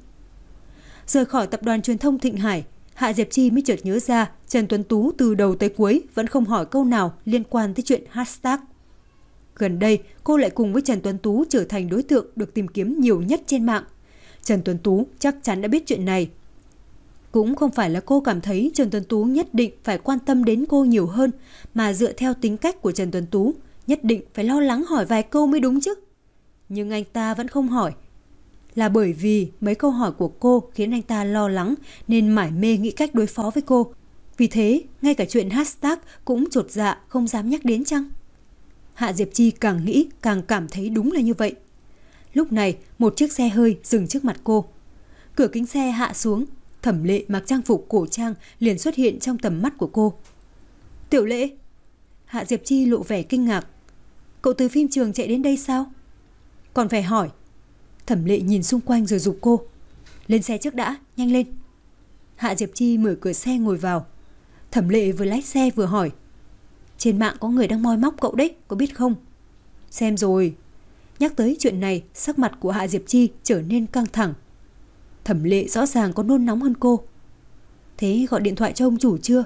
Rời khỏi tập đoàn truyền thông Thịnh Hải, Hạ Diệp Chi mới chợt nhớ ra Trần Tuấn Tú từ đầu tới cuối vẫn không hỏi câu nào liên quan tới chuyện hashtag. Gần đây, cô lại cùng với Trần Tuấn Tú trở thành đối tượng được tìm kiếm nhiều nhất trên mạng. Trần Tuấn Tú chắc chắn đã biết chuyện này. Cũng không phải là cô cảm thấy Trần Tuấn Tú nhất định phải quan tâm đến cô nhiều hơn, mà dựa theo tính cách của Trần Tuấn Tú, nhất định phải lo lắng hỏi vài câu mới đúng chứ. Nhưng anh ta vẫn không hỏi. Là bởi vì mấy câu hỏi của cô khiến anh ta lo lắng nên mải mê nghĩ cách đối phó với cô. Vì thế, ngay cả chuyện hashtag cũng chột dạ không dám nhắc đến chăng? Hạ Diệp Chi càng nghĩ càng cảm thấy đúng là như vậy. Lúc này, một chiếc xe hơi dừng trước mặt cô. Cửa kính xe hạ xuống, Thẩm Lệ mặc trang phục cổ trang liền xuất hiện trong tầm mắt của cô. Tiểu Lệ! Hạ Diệp Chi lộ vẻ kinh ngạc. Cậu từ phim trường chạy đến đây sao? Còn phải hỏi. Thẩm Lệ nhìn xung quanh rồi giục cô. Lên xe trước đã, nhanh lên. Hạ Diệp Chi mở cửa xe ngồi vào. Thẩm Lệ vừa lái xe vừa hỏi. Trên mạng có người đang moi móc cậu đấy, có biết không? Xem rồi. Nhắc tới chuyện này, sắc mặt của Hạ Diệp Chi trở nên căng thẳng. Thẩm Lệ rõ ràng có nôn nóng hơn cô. Thế gọi điện thoại cho ông chủ chưa?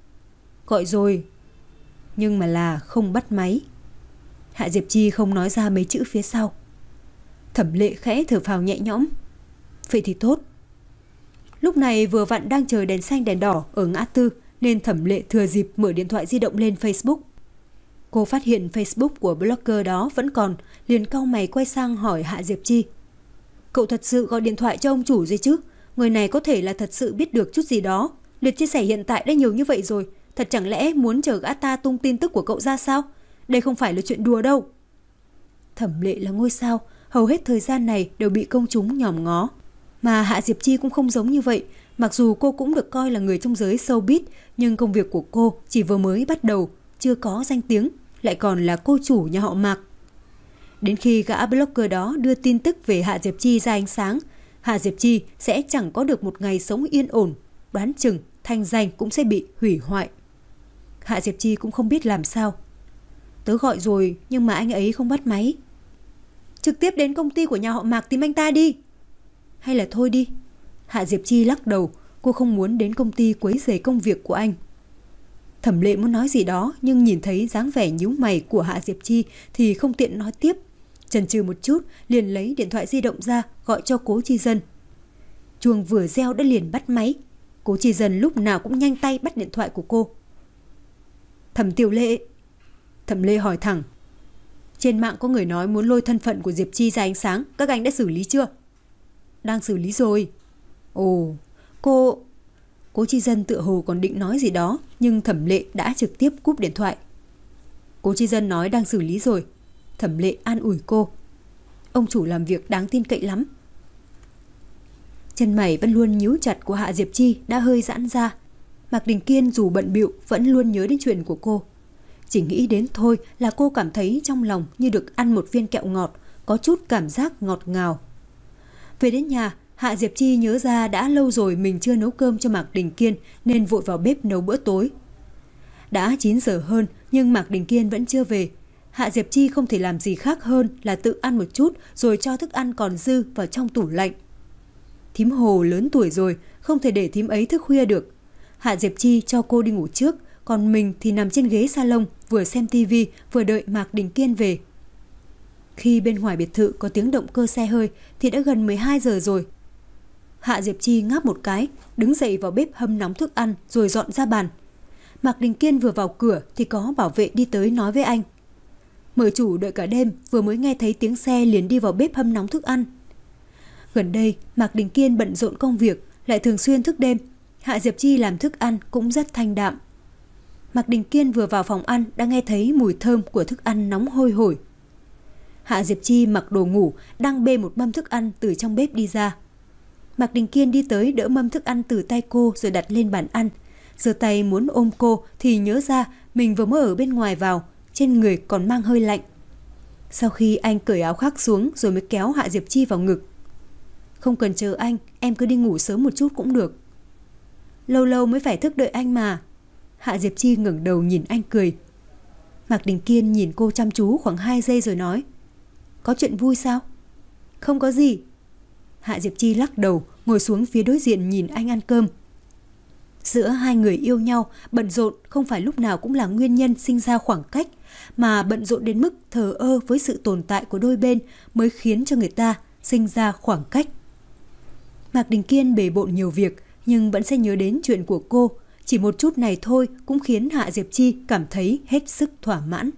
Gọi rồi. Nhưng mà là không bắt máy. Hạ Diệp Chi không nói ra mấy chữ phía sau. Thẩm Lệ khẽ thở phào nhẹ nhõm. Vậy thì tốt. Lúc này vừa vặn đang chờ đèn xanh đèn đỏ ở ngã tư, nên Thẩm Lệ thừa dịp mở điện thoại di động lên Facebook. Cô phát hiện Facebook của blogger đó vẫn còn, liền cau mày quay sang hỏi Hạ Diệp Chi. Cậu thật sự gọi điện thoại cho ông chủ rồi chứ? Người này có thể là thật sự biết được chút gì đó. Lượt chia sẻ hiện tại đã nhiều như vậy rồi, thật chẳng lẽ muốn chờ gã ta tung tin tức của cậu ra sao? Đây không phải là chuyện đùa đâu. Thẩm Lệ là ngôi sao, hầu hết thời gian này đều bị công chúng nhòm ngó. Mà Hạ Diệp Chi cũng không giống như vậy. Mặc dù cô cũng được coi là người trong giới showbiz, nhưng công việc của cô chỉ vừa mới bắt đầu, chưa có danh tiếng, lại còn là cô chủ nhà họ Mạc. Đến khi gã blogger đó đưa tin tức về Hạ Diệp Chi ra ánh sáng, Hạ Diệp Chi sẽ chẳng có được một ngày sống yên ổn, đoán chừng thanh danh cũng sẽ bị hủy hoại. Hạ Diệp Chi cũng không biết làm sao. Tớ gọi rồi nhưng mà anh ấy không bắt máy. Trực tiếp đến công ty của nhà họ Mạc tìm anh ta đi. Hay là thôi đi. Hạ Diệp Chi lắc đầu, cô không muốn đến công ty quấy rầy công việc của anh. Thẩm Lệ muốn nói gì đó nhưng nhìn thấy dáng vẻ nhíu mày của Hạ Diệp Chi thì không tiện nói tiếp. Chần chừ một chút liền lấy điện thoại di động ra gọi cho Cố Chi Dân. Chuông vừa reo đã liền bắt máy. Cố Chi Dân lúc nào cũng nhanh tay bắt điện thoại của cô. Thẩm Tiểu Lệ. Thẩm Lệ hỏi thẳng. Trên mạng có người nói muốn lôi thân phận của Diệp Chi ra ánh sáng, các anh đã xử lý chưa? Đang xử lý rồi. Ồ, cô... Cố Chi Dân tựa hồ còn định nói gì đó, nhưng Thẩm Lệ đã trực tiếp cúp điện thoại. Cố Chi Dân nói đang xử lý rồi. Thẩm Lệ an ủi cô. Ông chủ làm việc đáng tin cậy lắm. Chân mày vẫn luôn nhíu chặt của Hạ Diệp Chi đã hơi giãn ra. Mạc Đình Kiên dù bận bịu vẫn luôn nhớ đến chuyện của cô. Chỉ nghĩ đến thôi là cô cảm thấy trong lòng như được ăn một viên kẹo ngọt, có chút cảm giác ngọt ngào. Về đến nhà, Hạ Diệp Chi nhớ ra đã lâu rồi mình chưa nấu cơm cho Mạc Đình Kiên nên vội vào bếp nấu bữa tối. Đã chín giờ hơn nhưng Mạc Đình Kiên vẫn chưa về. Hạ Diệp Chi không thể làm gì khác hơn là tự ăn một chút rồi cho thức ăn còn dư vào trong tủ lạnh. Thím Hồ lớn tuổi rồi, không thể để thím ấy thức khuya được. Hạ Diệp Chi cho cô đi ngủ trước, còn mình thì nằm trên ghế salon vừa xem tivi vừa đợi Mạc Đình Kiên về. Khi bên ngoài biệt thự có tiếng động cơ xe hơi thì đã gần mười hai giờ rồi. Hạ Diệp Chi ngáp một cái, đứng dậy vào bếp hâm nóng thức ăn rồi dọn ra bàn. Mạc Đình Kiên vừa vào cửa thì có bảo vệ đi tới nói với anh. Mở chủ đợi cả đêm, vừa mới nghe thấy tiếng xe liền đi vào bếp hâm nóng thức ăn. Gần đây, Mạc Đình Kiên bận rộn công việc, lại thường xuyên thức đêm. Hạ Diệp Chi làm thức ăn cũng rất thanh đạm. Mạc Đình Kiên vừa vào phòng ăn đã nghe thấy mùi thơm của thức ăn nóng hôi hổi. Hạ Diệp Chi mặc đồ ngủ, đang bê một mâm thức ăn từ trong bếp đi ra. Mạc Đình Kiên đi tới đỡ mâm thức ăn từ tay cô rồi đặt lên bàn ăn. Giơ tay muốn ôm cô thì nhớ ra mình vừa mới ở bên ngoài vào, trên người còn mang hơi lạnh. Sau khi anh cởi áo khoác xuống rồi mới kéo Hạ Diệp Chi vào ngực. Không cần chờ anh, em cứ đi ngủ sớm một chút cũng được. Lâu lâu mới phải thức đợi anh mà. Hạ Diệp Chi ngẩng đầu nhìn anh cười. Mạc Đình Kiên nhìn cô chăm chú khoảng hai giây rồi nói. Có chuyện vui sao? Không có gì. Hạ Diệp Chi lắc đầu, ngồi xuống phía đối diện nhìn anh ăn cơm. Giữa hai người yêu nhau, bận rộn không phải lúc nào cũng là nguyên nhân sinh ra khoảng cách, mà bận rộn đến mức thờ ơ với sự tồn tại của đôi bên mới khiến cho người ta sinh ra khoảng cách. Mạc Đình Kiên bề bộn nhiều việc, nhưng vẫn sẽ nhớ đến chuyện của cô. Chỉ một chút này thôi cũng khiến Hạ Diệp Chi cảm thấy hết sức thỏa mãn.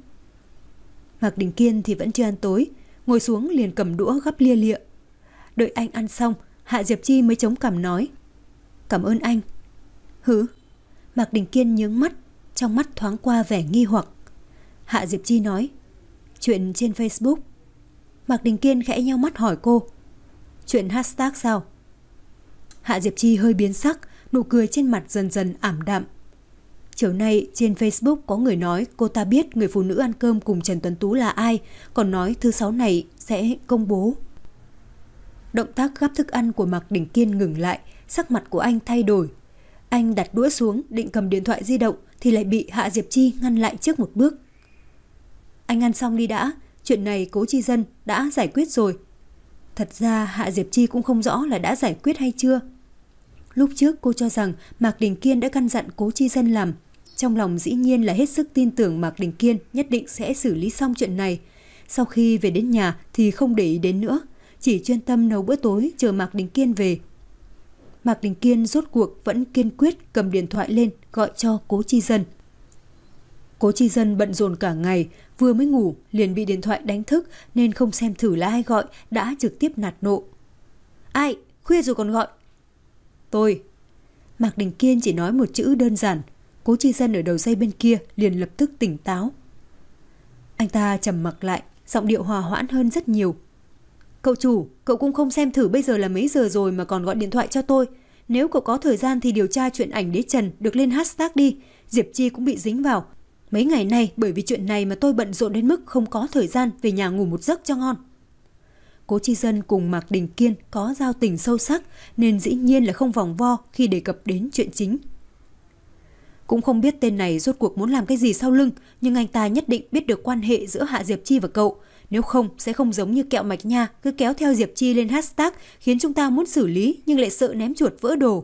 Mạc Đình Kiên thì vẫn chưa ăn tối, ngồi xuống liền cầm đũa gắp lia lịa. Đợi anh ăn xong, Hạ Diệp Chi mới chống cằm nói. Cảm ơn anh. Hử? Mạc Đình Kiên nhướng mắt, trong mắt thoáng qua vẻ nghi hoặc. Hạ Diệp Chi nói. Chuyện trên Facebook. Mạc Đình Kiên khẽ nheo mắt hỏi cô. Chuyện hashtag sao? Hạ Diệp Chi hơi biến sắc, nụ cười trên mặt dần dần ảm đạm. Chiều nay trên Facebook có người nói cô ta biết người phụ nữ ăn cơm cùng Trần Tuấn Tú là ai, còn nói thứ sáu này sẽ công bố. Động tác gắp thức ăn của Mạc Đình Kiên ngừng lại, sắc mặt của anh thay đổi. Anh đặt đũa xuống định cầm điện thoại di động thì lại bị Hạ Diệp Chi ngăn lại trước một bước. Anh ăn xong đi đã, chuyện này Cố Chi Dân đã giải quyết rồi. Thật ra Hạ Diệp Chi cũng không rõ là đã giải quyết hay chưa. Lúc trước cô cho rằng Mạc Đình Kiên đã căn dặn Cố Chi Dân làm. Trong lòng dĩ nhiên là hết sức tin tưởng Mạc Đình Kiên nhất định sẽ xử lý xong chuyện này. Sau khi về đến nhà thì không để ý đến nữa, chỉ chuyên tâm nấu bữa tối chờ Mạc Đình Kiên về. Mạc Đình Kiên rốt cuộc vẫn kiên quyết cầm điện thoại lên gọi cho Cố Chi Dân. Cố Chi Dân bận rộn cả ngày, vừa mới ngủ liền bị điện thoại đánh thức nên không xem thử là ai gọi đã trực tiếp nạt nộ. Ai? Khuya rồi còn gọi? Tôi. Mạc Đình Kiên chỉ nói một chữ đơn giản. Cố Chi Dân ở đầu dây bên kia liền lập tức tỉnh táo. Anh ta trầm mặc lại, giọng điệu hòa hoãn hơn rất nhiều. Cậu chủ, cậu cũng không xem thử bây giờ là mấy giờ rồi mà còn gọi điện thoại cho tôi. Nếu cậu có thời gian thì điều tra chuyện ảnh đế Trần được lên hashtag đi. Diệp Chi cũng bị dính vào. Mấy ngày nay bởi vì chuyện này mà tôi bận rộn đến mức không có thời gian về nhà ngủ một giấc cho ngon. Cố Chi Dân cùng Mạc Đình Kiên có giao tình sâu sắc nên dĩ nhiên là không vòng vo khi đề cập đến chuyện chính. Cũng không biết tên này rốt cuộc muốn làm cái gì sau lưng, nhưng anh ta nhất định biết được quan hệ giữa Hạ Diệp Chi và cậu. Nếu không sẽ không giống như kẹo mạch nha, cứ kéo theo Diệp Chi lên hashtag khiến chúng ta muốn xử lý nhưng lại sợ ném chuột vỡ đồ.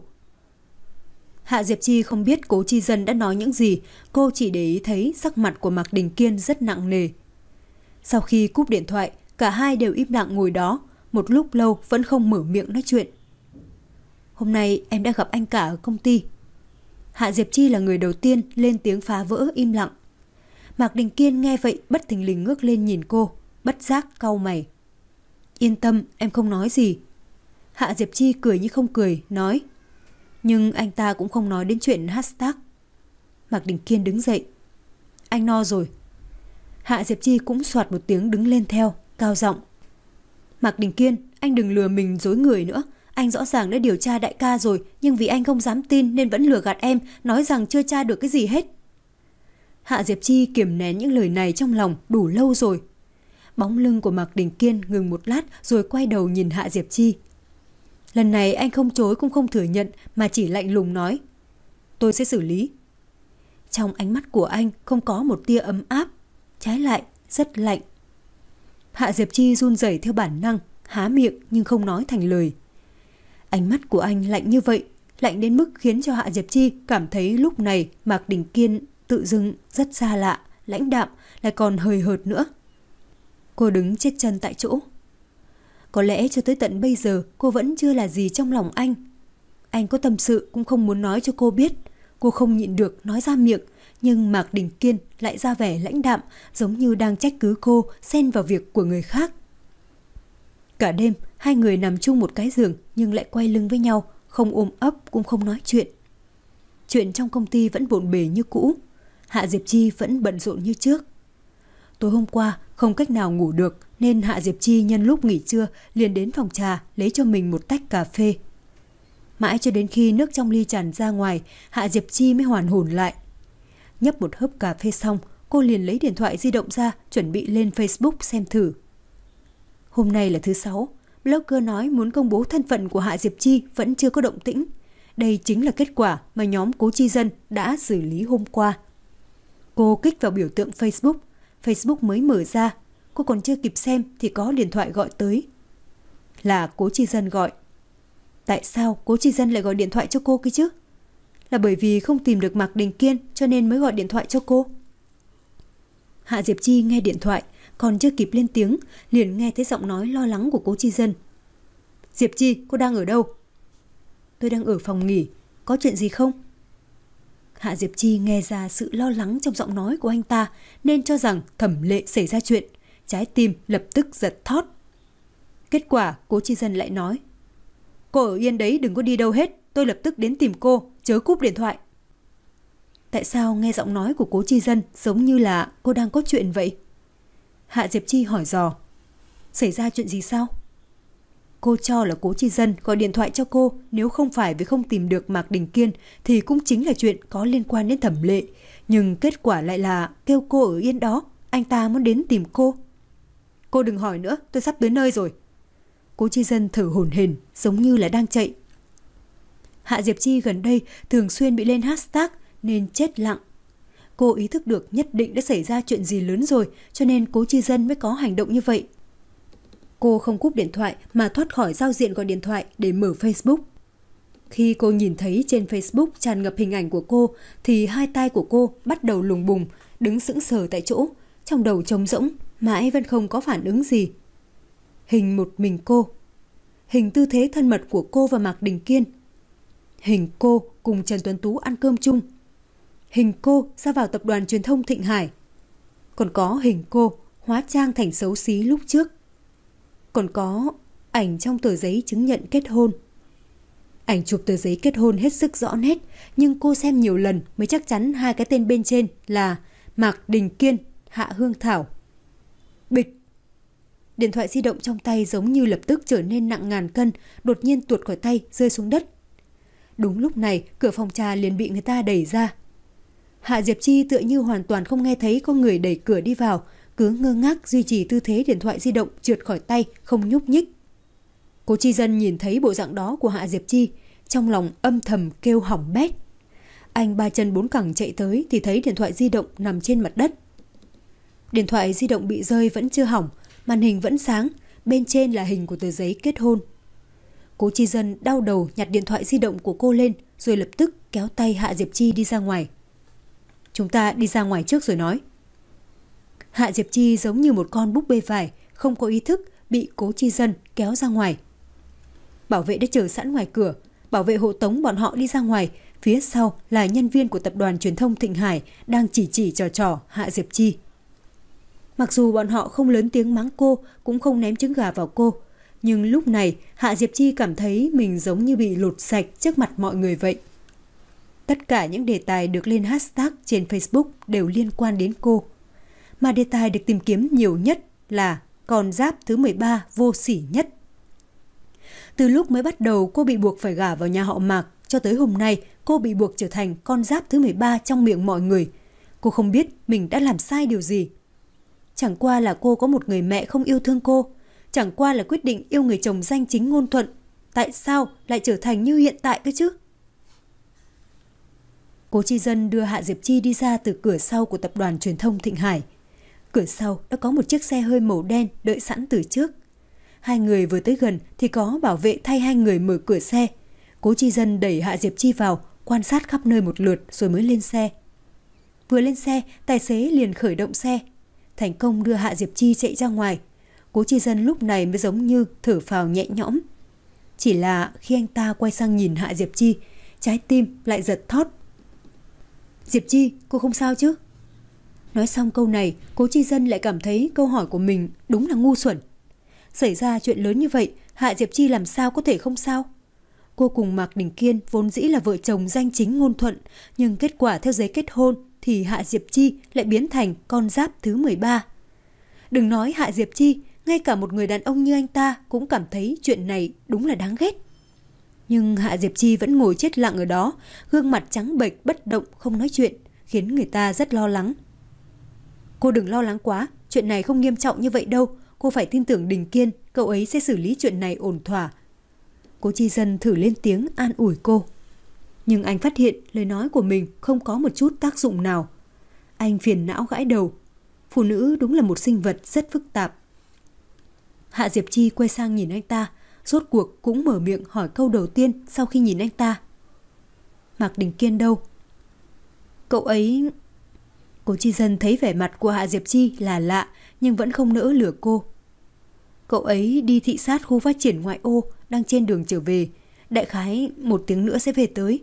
Hạ Diệp Chi không biết Cố Chi Dân đã nói những gì, cô chỉ để ý thấy sắc mặt của Mạc Đình Kiên rất nặng nề. Sau khi cúp điện thoại, cả hai đều im lặng ngồi đó, một lúc lâu vẫn không mở miệng nói chuyện. Hôm nay em đã gặp anh cả ở công ty. Hạ Diệp Chi là người đầu tiên lên tiếng phá vỡ im lặng. Mạc Đình Kiên nghe vậy bất thình lình ngước lên nhìn cô, bất giác cau mày. Yên tâm, em không nói gì. Hạ Diệp Chi cười như không cười, nói. Nhưng anh ta cũng không nói đến chuyện hashtag. Mạc Đình Kiên đứng dậy. Anh no rồi. Hạ Diệp Chi cũng soạt một tiếng đứng lên theo, cao giọng. Mạc Đình Kiên, anh đừng lừa mình dối người nữa. Anh rõ ràng đã điều tra đại ca rồi, nhưng vì anh không dám tin nên vẫn lừa gạt em, nói rằng chưa tra được cái gì hết. Hạ Diệp Chi kiềm nén những lời này trong lòng đủ lâu rồi. Bóng lưng của Mạc Đình Kiên ngừng một lát rồi quay đầu nhìn Hạ Diệp Chi. Lần này anh không chối cũng không thừa nhận mà chỉ lạnh lùng nói. Tôi sẽ xử lý. Trong ánh mắt của anh không có một tia ấm áp, trái lại rất lạnh. Hạ Diệp Chi run rẩy theo bản năng, há miệng nhưng không nói thành lời. Ánh mắt của anh lạnh như vậy, lạnh đến mức khiến cho Hạ Diệp Chi cảm thấy lúc này Mạc Đình Kiên tự dưng rất xa lạ, lãnh đạm, lại còn hời hợt nữa. Cô đứng chết chân tại chỗ. Có lẽ cho tới tận bây giờ cô vẫn chưa là gì trong lòng anh. Anh có tâm sự cũng không muốn nói cho cô biết. Cô không nhịn được nói ra miệng, nhưng Mạc Đình Kiên lại ra vẻ lãnh đạm, giống như đang trách cứ cô xen vào việc của người khác. Cả đêm, hai người nằm chung một cái giường nhưng lại quay lưng với nhau, không ôm ấp cũng không nói chuyện. Chuyện trong công ty vẫn bộn bề như cũ, Hạ Diệp Chi vẫn bận rộn như trước. Tối hôm qua không cách nào ngủ được nên Hạ Diệp Chi nhân lúc nghỉ trưa liền đến phòng trà lấy cho mình một tách cà phê. Mãi cho đến khi nước trong ly tràn ra ngoài, Hạ Diệp Chi mới hoàn hồn lại. Nhấp một hớp cà phê xong, cô liền lấy điện thoại di động ra chuẩn bị lên Facebook xem thử. Hôm nay là thứ sáu, blogger nói muốn công bố thân phận của Hạ Diệp Chi vẫn chưa có động tĩnh. Đây chính là kết quả mà nhóm Cố Chi Dân đã xử lý hôm qua. Cô kích vào biểu tượng Facebook, Facebook mới mở ra, cô còn chưa kịp xem thì có điện thoại gọi tới. Là Cố Chi Dân gọi. Tại sao Cố Chi Dân lại gọi điện thoại cho cô kia chứ? Là bởi vì không tìm được Mạc Đình Kiên cho nên mới gọi điện thoại cho cô. Hạ Diệp Chi nghe điện thoại, còn chưa kịp lên tiếng, liền nghe thấy giọng nói lo lắng của Cố Chi Dân. Diệp Chi, cô đang ở đâu? Tôi đang ở phòng nghỉ, có chuyện gì không? Hạ Diệp Chi nghe ra sự lo lắng trong giọng nói của anh ta nên cho rằng Thẩm Lệ xảy ra chuyện, trái tim lập tức giật thót. Kết quả Cố Chi Dân lại nói. Cô ở yên đấy, đừng có đi đâu hết, tôi lập tức đến tìm cô, chớ cúp điện thoại. Tại sao nghe giọng nói của Cố Chi Dân giống như là cô đang có chuyện vậy? Hạ Diệp Chi hỏi dò. Xảy ra chuyện gì sao? Cô cho là Cố Chi Dân gọi điện thoại cho cô, nếu không phải vì không tìm được Mạc Đình Kiên thì cũng chính là chuyện có liên quan đến Thẩm Lệ. Nhưng kết quả lại là kêu cô ở yên đó, anh ta muốn đến tìm cô. Cô đừng hỏi nữa, tôi sắp tới nơi rồi. Cố Chi Dân thở hổn hển, giống như là đang chạy. Hạ Diệp Chi gần đây thường xuyên bị lên hashtag nên chết lặng. Cô ý thức được nhất định đã xảy ra chuyện gì lớn rồi, cho nên Cố Chi Dân mới có hành động như vậy. Cô không cúp điện thoại mà thoát khỏi giao diện gọi điện thoại để mở Facebook. Khi cô nhìn thấy trên Facebook tràn ngập hình ảnh của cô thì hai tay của cô bắt đầu lùng bùng, đứng sững sờ tại chỗ, trong đầu trống rỗng, mãi vẫn không có phản ứng gì. Hình một mình cô, hình tư thế thân mật của cô và Mạc Đình Kiên, hình cô cùng Trần Tuấn Tú ăn cơm chung, hình cô ra vào tập đoàn truyền thông Thịnh Hải, còn có hình cô hóa trang thành xấu xí lúc trước, còn có ảnh trong tờ giấy chứng nhận kết hôn. Ảnh chụp tờ giấy kết hôn hết sức rõ nét, nhưng cô xem nhiều lần mới chắc chắn hai cái tên bên trên là Mạc Đình Kiên, Hạ Hương Thảo. Bịch! Điện thoại di động trong tay giống như lập tức trở nên nặng ngàn cân, đột nhiên tuột khỏi tay, rơi xuống đất. Đúng lúc này, cửa phòng trà liền bị người ta đẩy ra. Hạ Diệp Chi tựa như hoàn toàn không nghe thấy có người đẩy cửa đi vào, cứ ngơ ngác duy trì tư thế điện thoại di động trượt khỏi tay, không nhúc nhích. Cố Chi Dân nhìn thấy bộ dạng đó của Hạ Diệp Chi, trong lòng âm thầm kêu hỏng bét. Anh ba chân bốn cẳng chạy tới thì thấy điện thoại di động nằm trên mặt đất. Điện thoại di động bị rơi vẫn chưa hỏng, màn hình vẫn sáng, bên trên là hình của tờ giấy kết hôn. Cố Chi Dân đau đầu nhặt điện thoại di động của cô lên rồi lập tức kéo tay Hạ Diệp Chi đi ra ngoài. Chúng ta đi ra ngoài trước rồi nói. Hạ Diệp Chi giống như một con búp bê vải, không có ý thức, bị Cố Chi Dân kéo ra ngoài. Bảo vệ đã chờ sẵn ngoài cửa, Bảo vệ hộ tống bọn họ đi ra ngoài, phía sau là nhân viên của tập đoàn truyền thông Thịnh Hải đang chỉ chỉ trò trò Hạ Diệp Chi. Mặc dù bọn họ không lớn tiếng mắng cô, cũng không ném trứng gà vào cô, nhưng lúc này Hạ Diệp Chi cảm thấy mình giống như bị lột sạch trước mặt mọi người vậy. Tất cả những đề tài được lên hashtag trên Facebook đều liên quan đến cô. Mà đề tài được tìm kiếm nhiều nhất là con giáp thứ mười ba vô sỉ nhất. Từ lúc mới bắt đầu cô bị buộc phải gả vào nhà họ Mạc, cho tới hôm nay cô bị buộc trở thành con giáp thứ mười ba trong miệng mọi người. Cô không biết mình đã làm sai điều gì. Chẳng qua là cô có một người mẹ không yêu thương cô. Chẳng qua là quyết định yêu người chồng danh chính ngôn thuận. Tại sao lại trở thành như hiện tại cơ chứ? Cố Chi Dân đưa Hạ Diệp Chi đi ra từ cửa sau của tập đoàn truyền thông Thịnh Hải. Cửa sau đã có một chiếc xe hơi màu đen đợi sẵn từ trước. Hai người vừa tới gần thì có bảo vệ thay hai người mở cửa xe. Cố Chi Dân đẩy Hạ Diệp Chi vào, quan sát khắp nơi một lượt rồi mới lên xe. Vừa lên xe, tài xế liền khởi động xe, thành công đưa Hạ Diệp Chi chạy ra ngoài. Cố Chi Dân lúc này mới giống như thở phào nhẹ nhõm. Chỉ là khi anh ta quay sang nhìn Hạ Diệp Chi, trái tim lại giật thót. Diệp Chi, cô không sao chứ? Nói xong câu này, Cố Chi Dân lại cảm thấy câu hỏi của mình đúng là ngu xuẩn. Xảy ra chuyện lớn như vậy, Hạ Diệp Chi làm sao có thể không sao? Cô cùng Mạc Đình Kiên vốn dĩ là vợ chồng danh chính ngôn thuận, nhưng kết quả theo giấy kết hôn thì Hạ Diệp Chi lại biến thành con giáp thứ mười ba. Đừng nói Hạ Diệp Chi, ngay cả một người đàn ông như anh ta cũng cảm thấy chuyện này đúng là đáng ghét. Nhưng Hạ Diệp Chi vẫn ngồi chết lặng ở đó, gương mặt trắng bệch bất động không nói chuyện, khiến người ta rất lo lắng. Cô đừng lo lắng quá, chuyện này không nghiêm trọng như vậy đâu, cô phải tin tưởng Đình Kiên, cậu ấy sẽ xử lý chuyện này ổn thỏa. Cố Chi Dân thử lên tiếng an ủi cô. Nhưng anh phát hiện lời nói của mình không có một chút tác dụng nào. Anh phiền não gãi đầu. Phụ nữ đúng là một sinh vật rất phức tạp. Hạ Diệp Chi quay sang nhìn anh ta, rốt cuộc cũng mở miệng hỏi câu đầu tiên sau khi nhìn anh ta. Mạc Đình Kiên đâu? Cậu ấy... Cố Chi Dân thấy vẻ mặt của Hạ Diệp Chi là lạ, nhưng vẫn không nỡ lừa cô. Cậu ấy đi thị sát khu phát triển ngoại ô, đang trên đường trở về. Đại khái một tiếng nữa sẽ về tới.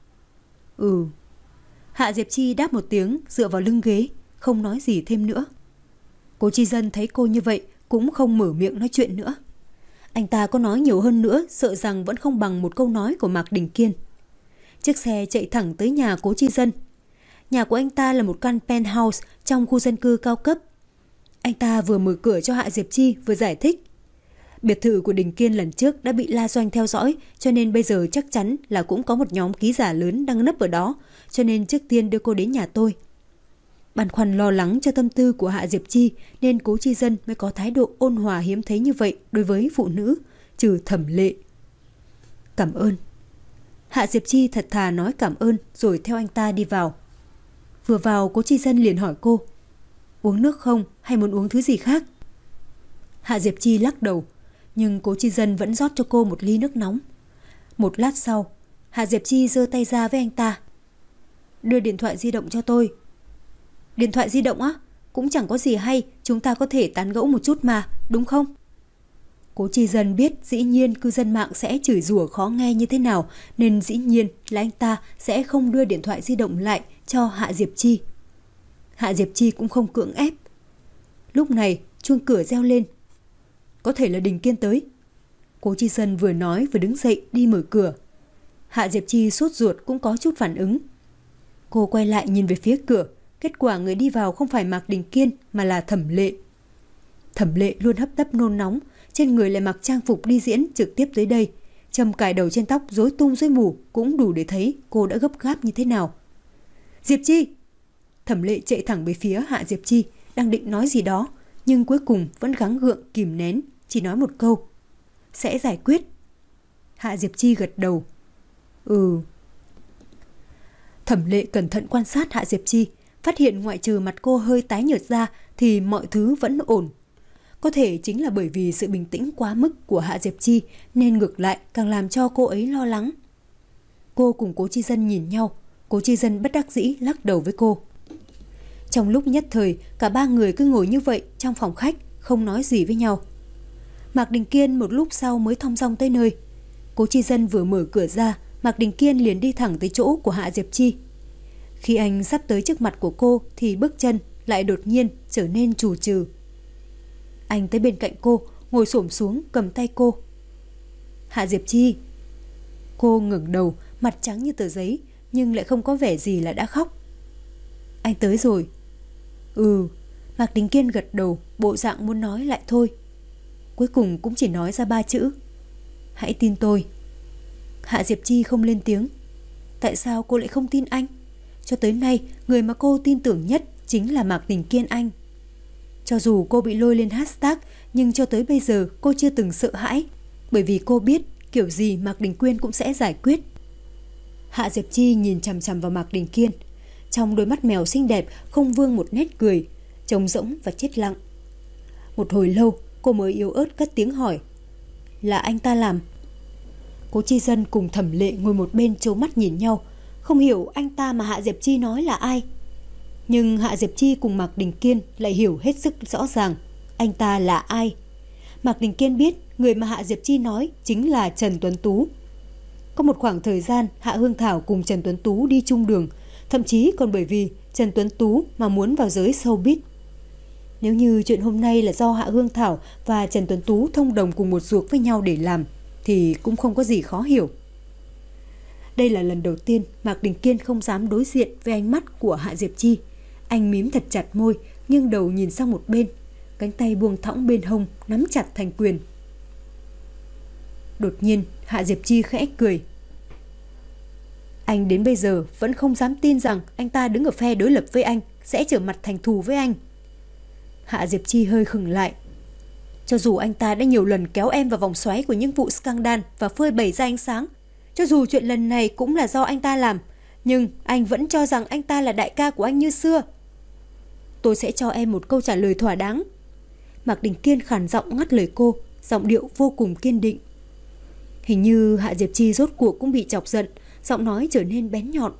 Ừ. Hạ Diệp Chi đáp một tiếng, dựa vào lưng ghế, không nói gì thêm nữa. Cố Chi Dân thấy cô như vậy cũng không mở miệng nói chuyện nữa. Anh ta có nói nhiều hơn nữa, sợ rằng vẫn không bằng một câu nói của Mạc Đình Kiên. Chiếc xe chạy thẳng tới nhà Cố Chi Dân. Nhà của anh ta là một căn penthouse trong khu dân cư cao cấp. Anh ta vừa mở cửa cho Hạ Diệp Chi vừa giải thích. Biệt thự của Đình Kiên lần trước đã bị La Doanh theo dõi, cho nên bây giờ chắc chắn là cũng có một nhóm ký giả lớn đang nấp ở đó, cho nên trước tiên đưa cô đến nhà tôi. Băn khoăn lo lắng cho tâm tư của Hạ Diệp Chi nên Cố Chi Dân mới có thái độ ôn hòa hiếm thấy như vậy đối với phụ nữ, trừ Thẩm Lệ. Cảm ơn. Hạ Diệp Chi thật thà nói cảm ơn rồi theo anh ta đi vào. Vừa vào, Cố Chi Dân liền hỏi cô, uống nước không hay muốn uống thứ gì khác? Hạ Diệp Chi lắc đầu, nhưng Cố Chi Dân vẫn rót cho cô một ly nước nóng. Một lát sau, Hạ Diệp Chi giơ tay ra với anh ta. Đưa điện thoại di động cho tôi. Điện thoại di động á? Cũng chẳng có gì hay, chúng ta có thể tán gẫu một chút mà, đúng không? Cố Chi Dân biết dĩ nhiên cư dân mạng sẽ chửi rủa khó nghe như thế nào, nên dĩ nhiên là anh ta sẽ không đưa điện thoại di động lại cho Hạ Diệp Chi. Hạ Diệp Chi cũng không cưỡng ép. Lúc này chuông cửa reo lên. Có thể là Đình Kiên tới. Cố Chi Dân vừa nói vừa đứng dậy đi mở cửa. Hạ Diệp Chi sốt ruột cũng có chút phản ứng. Cô quay lại nhìn về phía cửa. Kết quả người đi vào không phải Mạc Đình Kiên mà là Thẩm Lệ. Thẩm Lệ luôn hấp tấp nôn nóng, trên người lại mặc trang phục đi diễn trực tiếp tới đây. Châm cài đầu trên tóc rối tung rối mù cũng đủ để thấy cô đã gấp gáp như thế nào. Diệp Chi! Thẩm Lệ chạy thẳng về phía Hạ Diệp Chi, đang định nói gì đó, nhưng cuối cùng vẫn gắng gượng kìm nén, chỉ nói một câu. Sẽ giải quyết. Hạ Diệp Chi gật đầu. Ừ. Thẩm Lệ cẩn thận quan sát Hạ Diệp Chi, phát hiện ngoại trừ mặt cô hơi tái nhợt ra thì mọi thứ vẫn ổn. Có thể chính là bởi vì sự bình tĩnh quá mức của Hạ Diệp Chi nên ngược lại càng làm cho cô ấy lo lắng. Cô cùng Cố Chi Dân nhìn nhau, Cố Chi Dân bất đắc dĩ lắc đầu với cô. Trong lúc nhất thời, cả ba người cứ ngồi như vậy trong phòng khách, không nói gì với nhau. Mạc Đình Kiên một lúc sau mới thong dong tới nơi. Cố Chi Dân vừa mở cửa ra, Mạc Đình Kiên liền đi thẳng tới chỗ của Hạ Diệp Chi. Khi anh sắp tới trước mặt của cô thì bước chân lại đột nhiên trở nên trù trừ. Anh tới bên cạnh cô, ngồi xổm xuống cầm tay cô. Hạ Diệp Chi. Cô ngẩng đầu, mặt trắng như tờ giấy, nhưng lại không có vẻ gì là đã khóc. Anh tới rồi. Ừ. Mạc Đình Kiên gật đầu, bộ dạng muốn nói lại thôi. Cuối cùng cũng chỉ nói ra ba chữ: hãy tin tôi. Hạ Diệp Chi không lên tiếng. Tại sao cô lại không tin anh? Cho tới nay, người mà cô tin tưởng nhất chính là Mạc Đình Kiên anh. Cho dù cô bị lôi lên hashtag, nhưng cho tới bây giờ cô chưa từng sợ hãi, bởi vì cô biết kiểu gì Mạc Đình Kiên cũng sẽ giải quyết. Hạ Diệp Chi nhìn chằm chằm vào Mạc Đình Kiên. Trong đôi mắt mèo xinh đẹp không vương một nét cười, trống rỗng và chết lặng. Một hồi lâu cô mới yếu ớt cất tiếng hỏi: là anh ta làm? Cố Chi Dân cùng Thẩm Lệ ngồi một bên trố mắt nhìn nhau, không hiểu anh ta mà Hạ Diệp Chi nói là ai. Nhưng Hạ Diệp Chi cùng Mạc Đình Kiên lại hiểu hết sức rõ ràng anh ta là ai. Mạc Đình Kiên biết người mà Hạ Diệp Chi nói chính là Trần Tuấn Tú. Có một khoảng thời gian Hạ Hương Thảo cùng Trần Tuấn Tú đi chung đường, thậm chí còn bởi vì Trần Tuấn Tú mà muốn vào giới showbiz. Nếu như chuyện hôm nay là do Hạ Hương Thảo và Trần Tuấn Tú thông đồng cùng một ruột với nhau để làm thì cũng không có gì khó hiểu. Đây là lần đầu tiên Mạc Đình Kiên không dám đối diện với ánh mắt của Hạ Diệp Chi. Anh mím thật chặt môi, nghiêng đầu nhìn sang một bên, cánh tay buông thõng bên hông nắm chặt thành quyền. Đột nhiên Hạ Diệp Chi khẽ cười. Anh đến bây giờ vẫn không dám tin rằng anh ta đứng ở phe đối lập với anh sẽ trở mặt thành thù với anh. Hạ Diệp Chi hơi khựng lại. Cho dù anh ta đã nhiều lần kéo em vào vòng xoáy của những vụ scandal và phơi bày ra ánh sáng, cho dù chuyện lần này cũng là do anh ta làm, nhưng anh vẫn cho rằng anh ta là đại ca của anh như xưa. Tôi sẽ cho em một câu trả lời thỏa đáng. Mạc Đình Kiên khàn giọng ngắt lời cô, giọng điệu vô cùng kiên định. Hình như Hạ Diệp Chi rốt cuộc cũng bị chọc giận, giọng nói trở nên bén nhọn.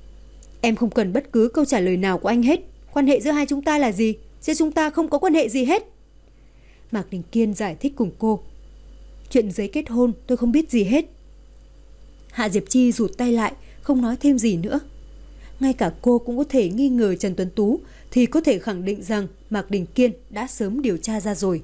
Em không cần bất cứ câu trả lời nào của anh hết. Quan hệ giữa hai chúng ta là gì? Giữa chúng ta không có quan hệ gì hết. Mạc Đình Kiên giải thích cùng cô. Chuyện giấy kết hôn tôi không biết gì hết. Hạ Diệp Chi rụt tay lại, không nói thêm gì nữa. Ngay cả cô cũng có thể nghi ngờ Trần Tuấn Tú, thì có thể khẳng định rằng Mạc Đình Kiên đã sớm điều tra ra rồi.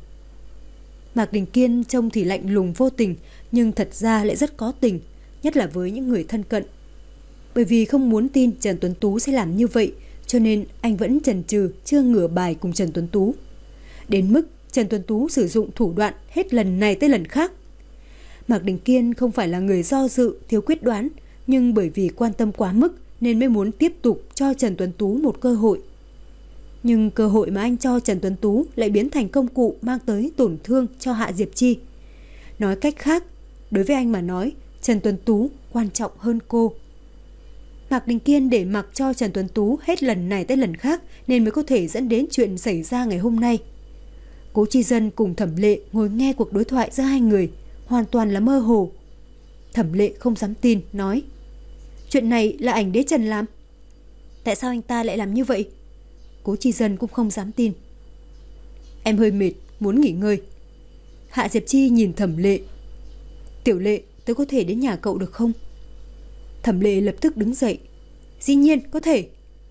Mạc Đình Kiên trông thì lạnh lùng vô tình, nhưng thật ra lại rất có tình, nhất là với những người thân cận. Bởi vì không muốn tin Trần Tuấn Tú sẽ làm như vậy, cho nên anh vẫn chần chừ chưa ngửa bài cùng Trần Tuấn Tú. Đến mức Trần Tuấn Tú sử dụng thủ đoạn hết lần này tới lần khác. Mạc Đình Kiên không phải là người do dự, thiếu quyết đoán, nhưng bởi vì quan tâm quá mức nên mới muốn tiếp tục cho Trần Tuấn Tú một cơ hội. Nhưng cơ hội mà anh cho Trần Tuấn Tú lại biến thành công cụ mang tới tổn thương cho Hạ Diệp Chi. Nói cách khác, đối với anh mà nói, Trần Tuấn Tú quan trọng hơn cô. Mạc Đình Kiên để mặc cho Trần Tuấn Tú hết lần này tới lần khác nên mới có thể dẫn đến chuyện xảy ra ngày hôm nay. Cố Chi Dân cùng Thẩm Lệ ngồi nghe cuộc đối thoại giữa hai người, hoàn toàn là mơ hồ. Thẩm Lệ không dám tin, nói: Chuyện này là ảnh đế Trần làm. Tại sao anh ta lại làm như vậy? Cố Chi Dân cũng không dám tin. Em hơi mệt, muốn nghỉ ngơi. Hạ Diệp Chi nhìn Thẩm Lệ. Tiểu Lệ, tôi có thể đến nhà cậu được không? Thẩm Lệ lập tức đứng dậy. Dĩ nhiên có thể.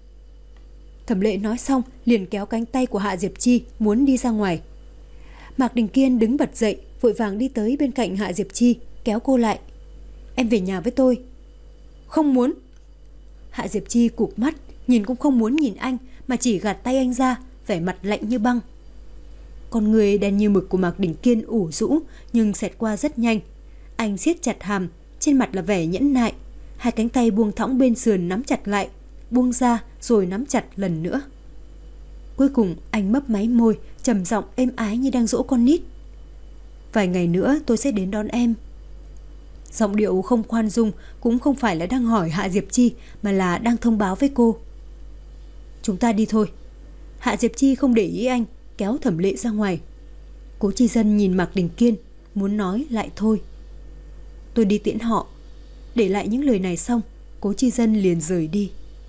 Thẩm Lệ nói xong liền kéo cánh tay của Hạ Diệp Chi muốn đi ra ngoài. Mạc Đình Kiên đứng bật dậy, vội vàng đi tới bên cạnh Hạ Diệp Chi, kéo cô lại. Em về nhà với tôi. Không muốn. Hạ Diệp Chi cụp mắt, nhìn cũng không muốn nhìn anh, mà chỉ gạt tay anh ra, vẻ mặt lạnh như băng. Con người đen như mực của Mạc Đình Kiên ủ rũ, nhưng xẹt qua rất nhanh. Anh siết chặt hàm, trên mặt là vẻ nhẫn nại. Hai cánh tay buông thõng bên sườn nắm chặt lại, buông ra rồi nắm chặt lần nữa. Cuối cùng anh mấp máy môi, trầm giọng êm ái như đang dỗ con nít. Vài ngày nữa tôi sẽ đến đón em. Giọng điệu không khoan dung, cũng không phải là đang hỏi Hạ Diệp Chi, mà là đang thông báo với cô. Chúng ta đi thôi. Hạ Diệp Chi không để ý anh, kéo Thẩm Lệ ra ngoài. Cố Chi Dân nhìn Mạc Đình Kiên, muốn nói lại thôi. Tôi đi tiễn họ. Để lại những lời này xong, Cố Chi Dân liền rời đi.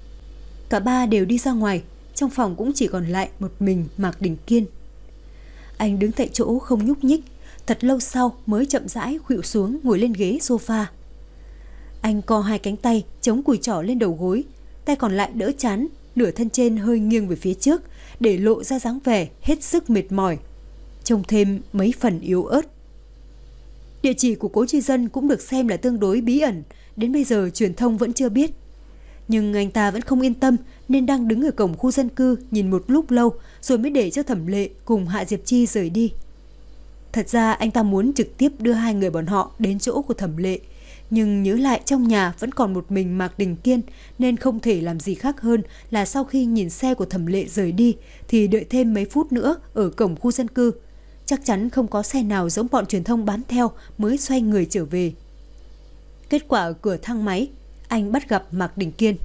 Cả ba đều đi ra ngoài, trong phòng cũng chỉ còn lại một mình Mạc Đình Kiên. Anh đứng tại chỗ không nhúc nhích, Thật lâu sau mới chậm rãi khuỵu xuống ngồi lên ghế sofa. Anh co hai cánh tay chống cùi trỏ lên đầu gối, tay còn lại đỡ trán, nửa thân trên hơi nghiêng về phía trước để lộ ra dáng vẻ hết sức mệt mỏi, trông thêm mấy phần yếu ớt. Địa chỉ của Cố Chi Dân cũng được xem là tương đối bí ẩn, đến bây giờ truyền thông vẫn chưa biết. Nhưng anh ta vẫn không yên tâm nên đang đứng ở cổng khu dân cư nhìn một lúc lâu rồi mới để cho Thẩm Lệ cùng Hạ Diệp Chi rời đi. Thật ra anh ta muốn trực tiếp đưa hai người bọn họ đến chỗ của Thẩm Lệ, nhưng nhớ lại trong nhà vẫn còn một mình Mạc Đình Kiên nên không thể làm gì khác hơn là sau khi nhìn xe của Thẩm Lệ rời đi thì đợi thêm mấy phút nữa ở cổng khu dân cư. Chắc chắn không có xe nào giống bọn truyền thông bán theo mới xoay người trở về. Kết quả ở cửa thang máy, anh bắt gặp Mạc Đình Kiên.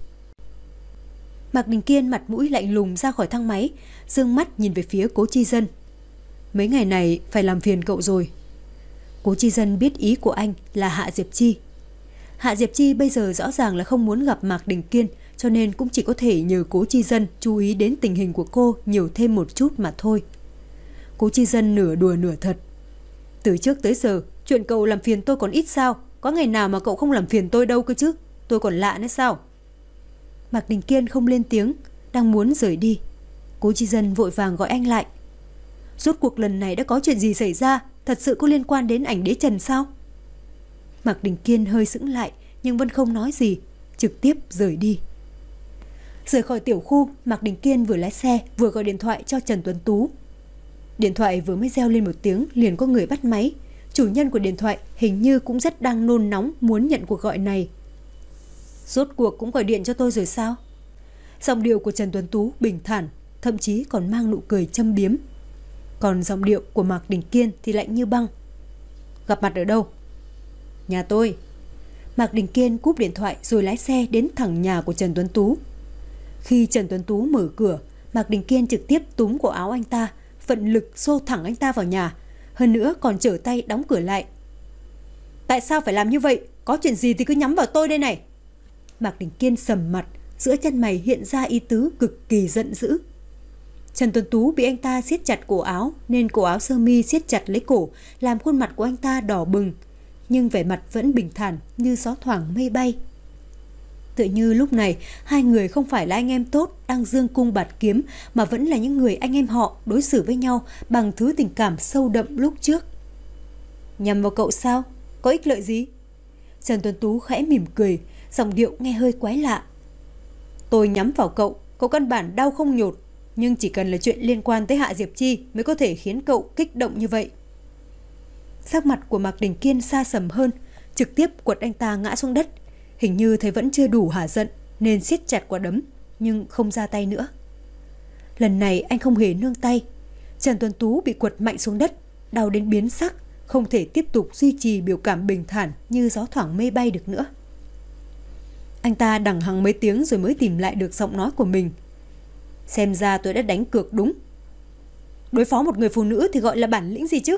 Mạc Đình Kiên mặt mũi lạnh lùng ra khỏi thang máy, dương mắt nhìn về phía Cố Chi Dân. Mấy ngày này phải làm phiền cậu rồi. Cố Chi Dân biết ý của anh là Hạ Diệp Chi. Hạ Diệp Chi bây giờ rõ ràng là không muốn gặp Mạc Đình Kiên, cho nên cũng chỉ có thể nhờ Cố Chi Dân chú ý đến tình hình của cô nhiều thêm một chút mà thôi. Cố Chi Dân nửa đùa nửa thật. Từ trước tới giờ, chuyện cậu làm phiền tôi còn ít sao? Có ngày nào mà cậu không làm phiền tôi đâu cơ chứ? Tôi còn lạ nữa sao? Mạc Đình Kiên không lên tiếng, đang muốn rời đi. Cố Chi Dân vội vàng gọi anh lại. Rốt cuộc lần này đã có chuyện gì xảy ra? Thật sự có liên quan đến ảnh đế Trần sao? Mạc Đình Kiên hơi sững lại nhưng vẫn không nói gì, trực tiếp rời đi. Rời khỏi tiểu khu, Mạc Đình Kiên vừa lái xe vừa gọi điện thoại cho Trần Tuấn Tú. Điện thoại vừa mới reo lên một tiếng liền có người bắt máy. Chủ nhân của điện thoại hình như cũng rất đang nôn nóng muốn nhận cuộc gọi này. Rốt cuộc cũng gọi điện cho tôi rồi sao? Giọng điệu của Trần Tuấn Tú bình thản, thậm chí còn mang nụ cười châm biếm. Còn giọng điệu của Mạc Đình Kiên thì lạnh như băng. Gặp mặt ở đâu? Nhà tôi. Mạc Đình Kiên cúp điện thoại rồi lái xe đến thẳng nhà của Trần Tuấn Tú. Khi Trần Tuấn Tú mở cửa, Mạc Đình Kiên trực tiếp túm cổ áo anh ta, vận lực xô thẳng anh ta vào nhà, hơn nữa còn trở tay đóng cửa lại. Tại sao phải làm như vậy? Có chuyện gì thì cứ nhắm vào tôi đây này. Mạc Đình Kiên sầm mặt, giữa chân mày hiện ra ý tứ cực kỳ giận dữ. Trần Tuấn Tú bị anh ta siết chặt cổ áo nên cổ áo sơ mi siết chặt lấy cổ, làm khuôn mặt của anh ta đỏ bừng, nhưng vẻ mặt vẫn bình thản như gió thoảng mây bay. Tựa như lúc này hai người không phải là anh em tốt đang dương cung bạt kiếm, mà vẫn là những người anh em họ đối xử với nhau bằng thứ tình cảm sâu đậm lúc trước. Nhằm vào cậu sao? Có ích lợi gì? Trần Tuấn Tú khẽ mỉm cười, giọng điệu nghe hơi quái lạ. Tôi nhắm vào cậu, cậu căn bản đau không nhột, nhưng chỉ cần là chuyện liên quan tới Hạ Diệp Chi mới có thể khiến cậu kích động như vậy. Sắc mặt của Mạc Đình Kiên xa sầm hơn, trực tiếp quật anh ta ngã xuống đất. Hình như thấy vẫn chưa đủ hả giận nên siết chặt quả đấm, nhưng không ra tay nữa. Lần này anh không hề nương tay. Trần Tuấn Tú bị quật mạnh xuống đất, đau đến biến sắc, không thể tiếp tục duy trì biểu cảm bình thản như gió thoảng mây bay được nữa. Anh ta đằng hằng mấy tiếng rồi mới tìm lại được giọng nói của mình. Xem ra tôi đã đánh cược đúng. Đối phó một người phụ nữ thì gọi là bản lĩnh gì chứ?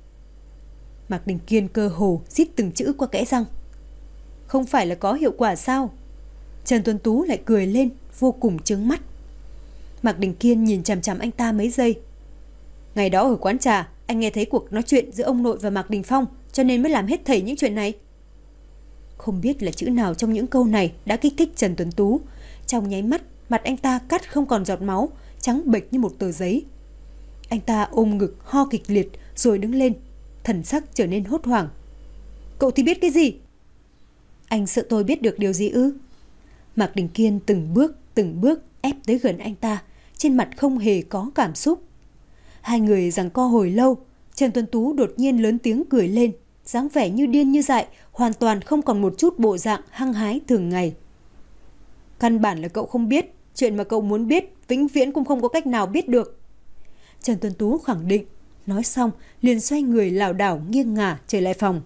Mạc Đình Kiên cơ hồ rít từng chữ qua kẽ răng. Không phải là có hiệu quả sao? Trần Tuấn Tú lại cười lên, vô cùng chướng mắt. Mạc Đình Kiên nhìn chằm chằm anh ta mấy giây. Ngày đó ở quán trà, anh nghe thấy cuộc nói chuyện giữa ông nội và Mạc Đình Phong, cho nên mới làm hết thảy những chuyện này. Không biết là chữ nào trong những câu này đã kích thích Trần Tuấn Tú. Trong nháy mắt, mặt anh ta cắt không còn giọt máu, trắng bệch như một tờ giấy. Anh ta ôm ngực ho kịch liệt rồi đứng lên, thần sắc trở nên hốt hoảng. Cậu thì biết cái gì? Anh sợ tôi biết được điều gì ư? Mạc Đình Kiên từng bước từng bước ép tới gần anh ta, trên mặt không hề có cảm xúc. Hai người giằng co hồi lâu, Trần Tuấn Tú đột nhiên lớn tiếng cười lên, dáng vẻ như điên như dại, hoàn toàn không còn một chút bộ dạng hăng hái thường ngày. Căn bản là cậu không biết, chuyện mà cậu muốn biết vĩnh viễn cũng không có cách nào biết được. Trần Tuấn Tú khẳng định, nói xong liền xoay người lảo đảo nghiêng ngả trở lại phòng.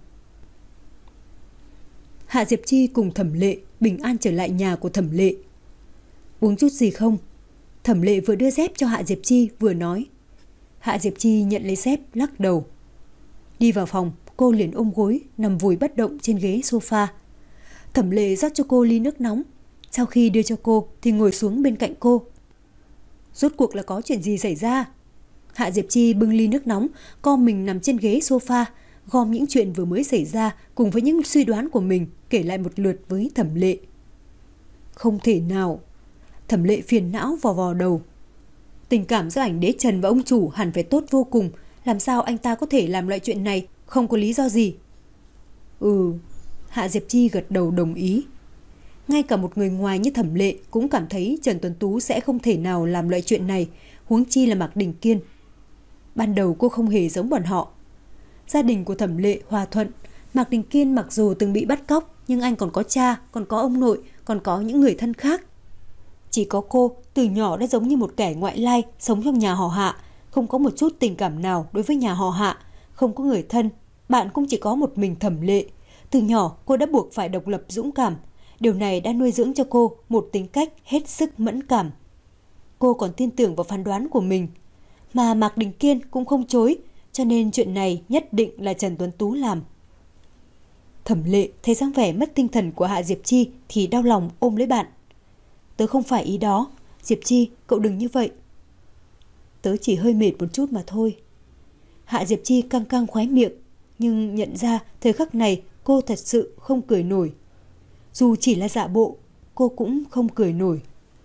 Hạ Diệp Chi cùng Thẩm Lệ bình an trở lại nhà của Thẩm Lệ. Uống chút gì không? Thẩm Lệ vừa đưa dép cho Hạ Diệp Chi vừa nói. Hạ Diệp Chi nhận lấy dép lắc đầu. Đi vào phòng, cô liền ôm gối nằm vùi bất động trên ghế sofa. Thẩm Lệ rót cho cô ly nước nóng. Sau khi đưa cho cô thì ngồi xuống bên cạnh cô. Rốt cuộc là có chuyện gì xảy ra? Hạ Diệp Chi bưng ly nước nóng, co mình nằm trên ghế sofa, gom những chuyện vừa mới xảy ra cùng với những suy đoán của mình kể lại một lượt với Thẩm Lệ. Không thể nào. Thẩm Lệ phiền não vò vò đầu. Tình cảm giữa ảnh đế Trần và ông chủ hẳn phải tốt vô cùng. Làm sao anh ta có thể làm loại chuyện này? Không có lý do gì. Ừ. Hạ Diệp Chi gật đầu đồng ý. Ngay cả một người ngoài như Thẩm Lệ cũng cảm thấy Trần Tuấn Tú sẽ không thể nào làm loại chuyện này, huống chi là Mạc Đình Kiên. Ban đầu cô không hề giống bọn họ. Gia đình của Thẩm Lệ hòa thuận. Mạc Đình Kiên mặc dù từng bị bắt cóc, nhưng anh còn có cha, còn có ông nội, còn có những người thân khác. Chỉ có cô từ nhỏ đã giống như một kẻ ngoại lai, sống trong nhà họ Hạ, không có một chút tình cảm nào đối với nhà họ Hạ, không có người thân, bạn cũng chỉ có một mình Thẩm Lệ. Từ nhỏ cô đã buộc phải độc lập dũng cảm. Điều này đã nuôi dưỡng cho cô một tính cách hết sức mẫn cảm. Cô còn tin tưởng vào phán đoán của mình. Mà Mạc Đình Kiên cũng không chối, cho nên chuyện này nhất định là Trần Tuấn Tú làm. Thẩm Lệ thấy dáng vẻ mất tinh thần của Hạ Diệp Chi thì đau lòng ôm lấy bạn. Tớ không phải ý đó. Diệp Chi, cậu đừng như vậy. Tớ chỉ hơi mệt một chút mà thôi. Hạ Diệp Chi căng căng khóe miệng, nhưng nhận ra thời khắc này cô thật sự không cười nổi. Dù chỉ là giả bộ, cô cũng không cười nổi.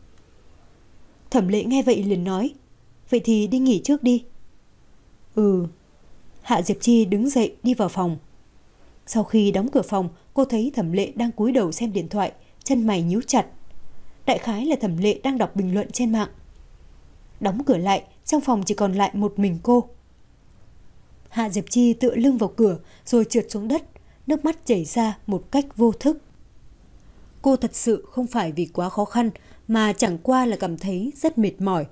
Thẩm Lệ nghe vậy liền nói, vậy thì đi nghỉ trước đi. Ừ. Hạ Diệp Chi đứng dậy đi vào phòng. Sau khi đóng cửa phòng, cô thấy Thẩm Lệ đang cúi đầu xem điện thoại, chân mày nhíu chặt. Đại khái là Thẩm Lệ đang đọc bình luận trên mạng. Đóng cửa lại, trong phòng chỉ còn lại một mình cô. Hạ Diệp Chi tựa lưng vào cửa rồi trượt xuống đất, nước mắt chảy ra một cách vô thức. Cô thật sự không phải vì quá khó khăn mà chẳng qua là cảm thấy rất mệt mỏi.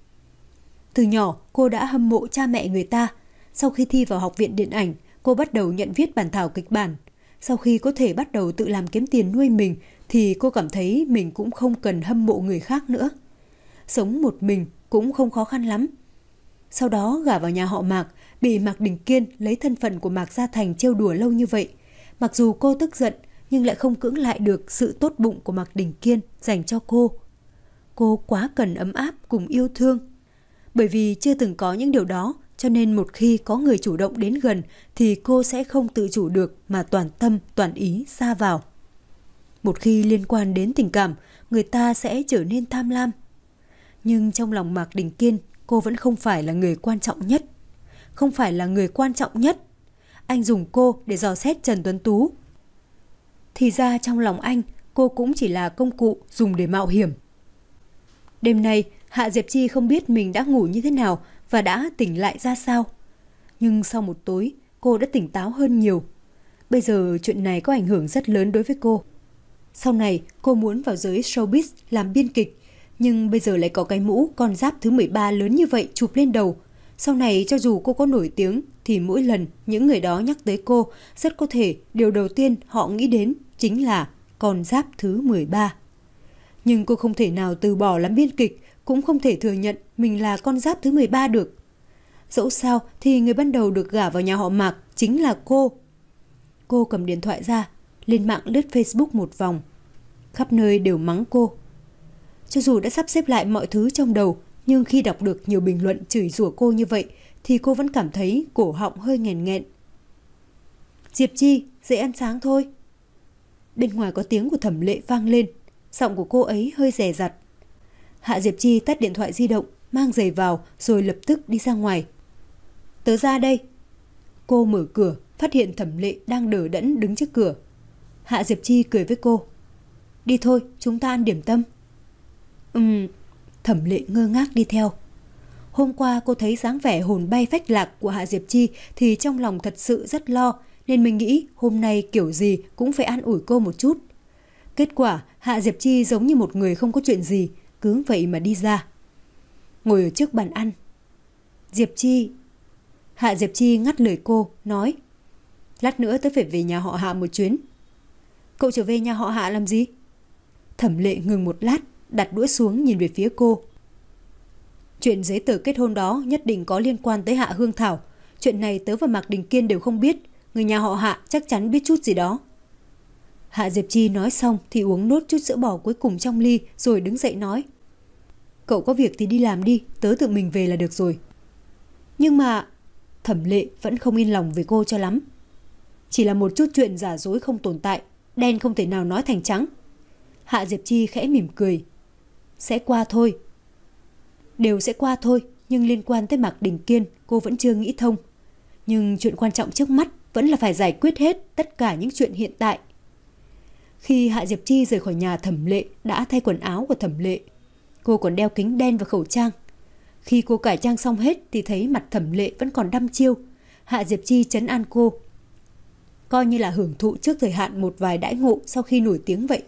Từ nhỏ cô đã hâm mộ cha mẹ người ta. Sau khi thi vào học viện điện ảnh, cô bắt đầu nhận viết bản thảo kịch bản. Sau khi có thể bắt đầu tự làm kiếm tiền nuôi mình thì cô cảm thấy mình cũng không cần hâm mộ người khác nữa. Sống một mình cũng không khó khăn lắm. Sau đó gả vào nhà họ Mạc, bị Mạc Đình Kiên lấy thân phận của Mạc Gia Thành trêu đùa lâu như vậy. Mặc dù cô tức giận nhưng lại không cưỡng lại được sự tốt bụng của Mạc Đình Kiên dành cho cô. Cô quá cần ấm áp cùng yêu thương. Bởi vì chưa từng có những điều đó, cho nên một khi có người chủ động đến gần thì cô sẽ không tự chủ được mà toàn tâm, toàn ý sa vào. Một khi liên quan đến tình cảm, người ta sẽ trở nên tham lam. Nhưng trong lòng Mạc Đình Kiên, cô vẫn không phải là người quan trọng nhất. Không phải là người quan trọng nhất. Anh dùng cô để dò xét Trần Tuấn Tú. Thì ra trong lòng anh, cô cũng chỉ là công cụ dùng để mạo hiểm. Đêm nay, Hạ Diệp Chi không biết mình đã ngủ như thế nào và đã tỉnh lại ra sao. Nhưng sau một tối, cô đã tỉnh táo hơn nhiều. Bây giờ chuyện này có ảnh hưởng rất lớn đối với cô. Sau này, cô muốn vào giới showbiz làm biên kịch, nhưng bây giờ lại có cái mũ con giáp thứ mười ba lớn như vậy chụp lên đầu. Sau này cho dù cô có nổi tiếng thì mỗi lần những người đó nhắc tới cô, rất có thể điều đầu tiên họ nghĩ đến chính là con giáp thứ mười ba. Nhưng cô không thể nào từ bỏ làm biên kịch, cũng không thể thừa nhận mình là con giáp thứ mười ba được. Dẫu sao thì người ban đầu được gả vào nhà họ Mạc chính là cô. Cô cầm điện thoại ra, lên mạng lướt Facebook một vòng. Khắp nơi đều mắng cô. Cho dù đã sắp xếp lại mọi thứ trong đầu, nhưng khi đọc được nhiều bình luận chửi rủa cô như vậy thì cô vẫn cảm thấy cổ họng hơi nghẹn nghẹn. Diệp Chi, dậy ăn sáng thôi. Bên ngoài có tiếng của Thẩm Lệ vang lên, giọng của cô ấy hơi dè dặt. Hạ Diệp Chi tắt điện thoại di động, mang giày vào rồi lập tức đi ra ngoài. Tớ ra đây. Cô mở cửa, phát hiện Thẩm Lệ đang đờ đẫn đứng trước cửa. Hạ Diệp Chi cười với cô. Đi thôi, chúng ta ăn điểm tâm. Ừm, Thẩm Lệ ngơ ngác đi theo. Hôm qua cô thấy dáng vẻ hồn bay phách lạc của Hạ Diệp Chi thì trong lòng thật sự rất lo, nên mình nghĩ hôm nay kiểu gì cũng phải an ủi cô một chút. Kết quả Hạ Diệp Chi giống như một người không có chuyện gì, cứ vậy mà đi ra. Ngồi ở trước bàn ăn. Diệp Chi. Hạ Diệp Chi ngắt lời cô, nói. Lát nữa tớ phải về nhà họ Hạ một chuyến. Cậu trở về nhà họ Hạ làm gì? Thẩm Lệ ngừng một lát, đặt đũa xuống nhìn về phía cô. Chuyện giấy tờ kết hôn đó nhất định có liên quan tới Hạ Hương Thảo. Chuyện này tớ và Mạc Đình Kiên đều không biết. Người nhà họ Hạ chắc chắn biết chút gì đó. Hạ Diệp Chi nói xong thì uống nốt chút sữa bò cuối cùng trong ly rồi đứng dậy nói. Cậu có việc thì đi làm đi, tớ tự mình về là được rồi. Nhưng mà Thẩm Lệ vẫn không yên lòng về cô cho lắm. Chỉ là một chút chuyện giả dối không tồn tại, đen không thể nào nói thành trắng. Hạ Diệp Chi khẽ mỉm cười. Sẽ qua thôi. Đều sẽ qua thôi, nhưng liên quan tới Mạc Đình Kiên cô vẫn chưa nghĩ thông. Nhưng chuyện quan trọng trước mắt vẫn là phải giải quyết hết tất cả những chuyện hiện tại. Khi Hạ Diệp Chi rời khỏi nhà Thẩm Lệ đã thay quần áo của Thẩm Lệ. Cô còn đeo kính đen và khẩu trang. Khi cô cải trang xong hết thì thấy mặt Thẩm Lệ vẫn còn đăm chiêu. Hạ Diệp Chi trấn an cô, coi như là hưởng thụ trước thời hạn một vài đãi ngộ sau khi nổi tiếng vậy.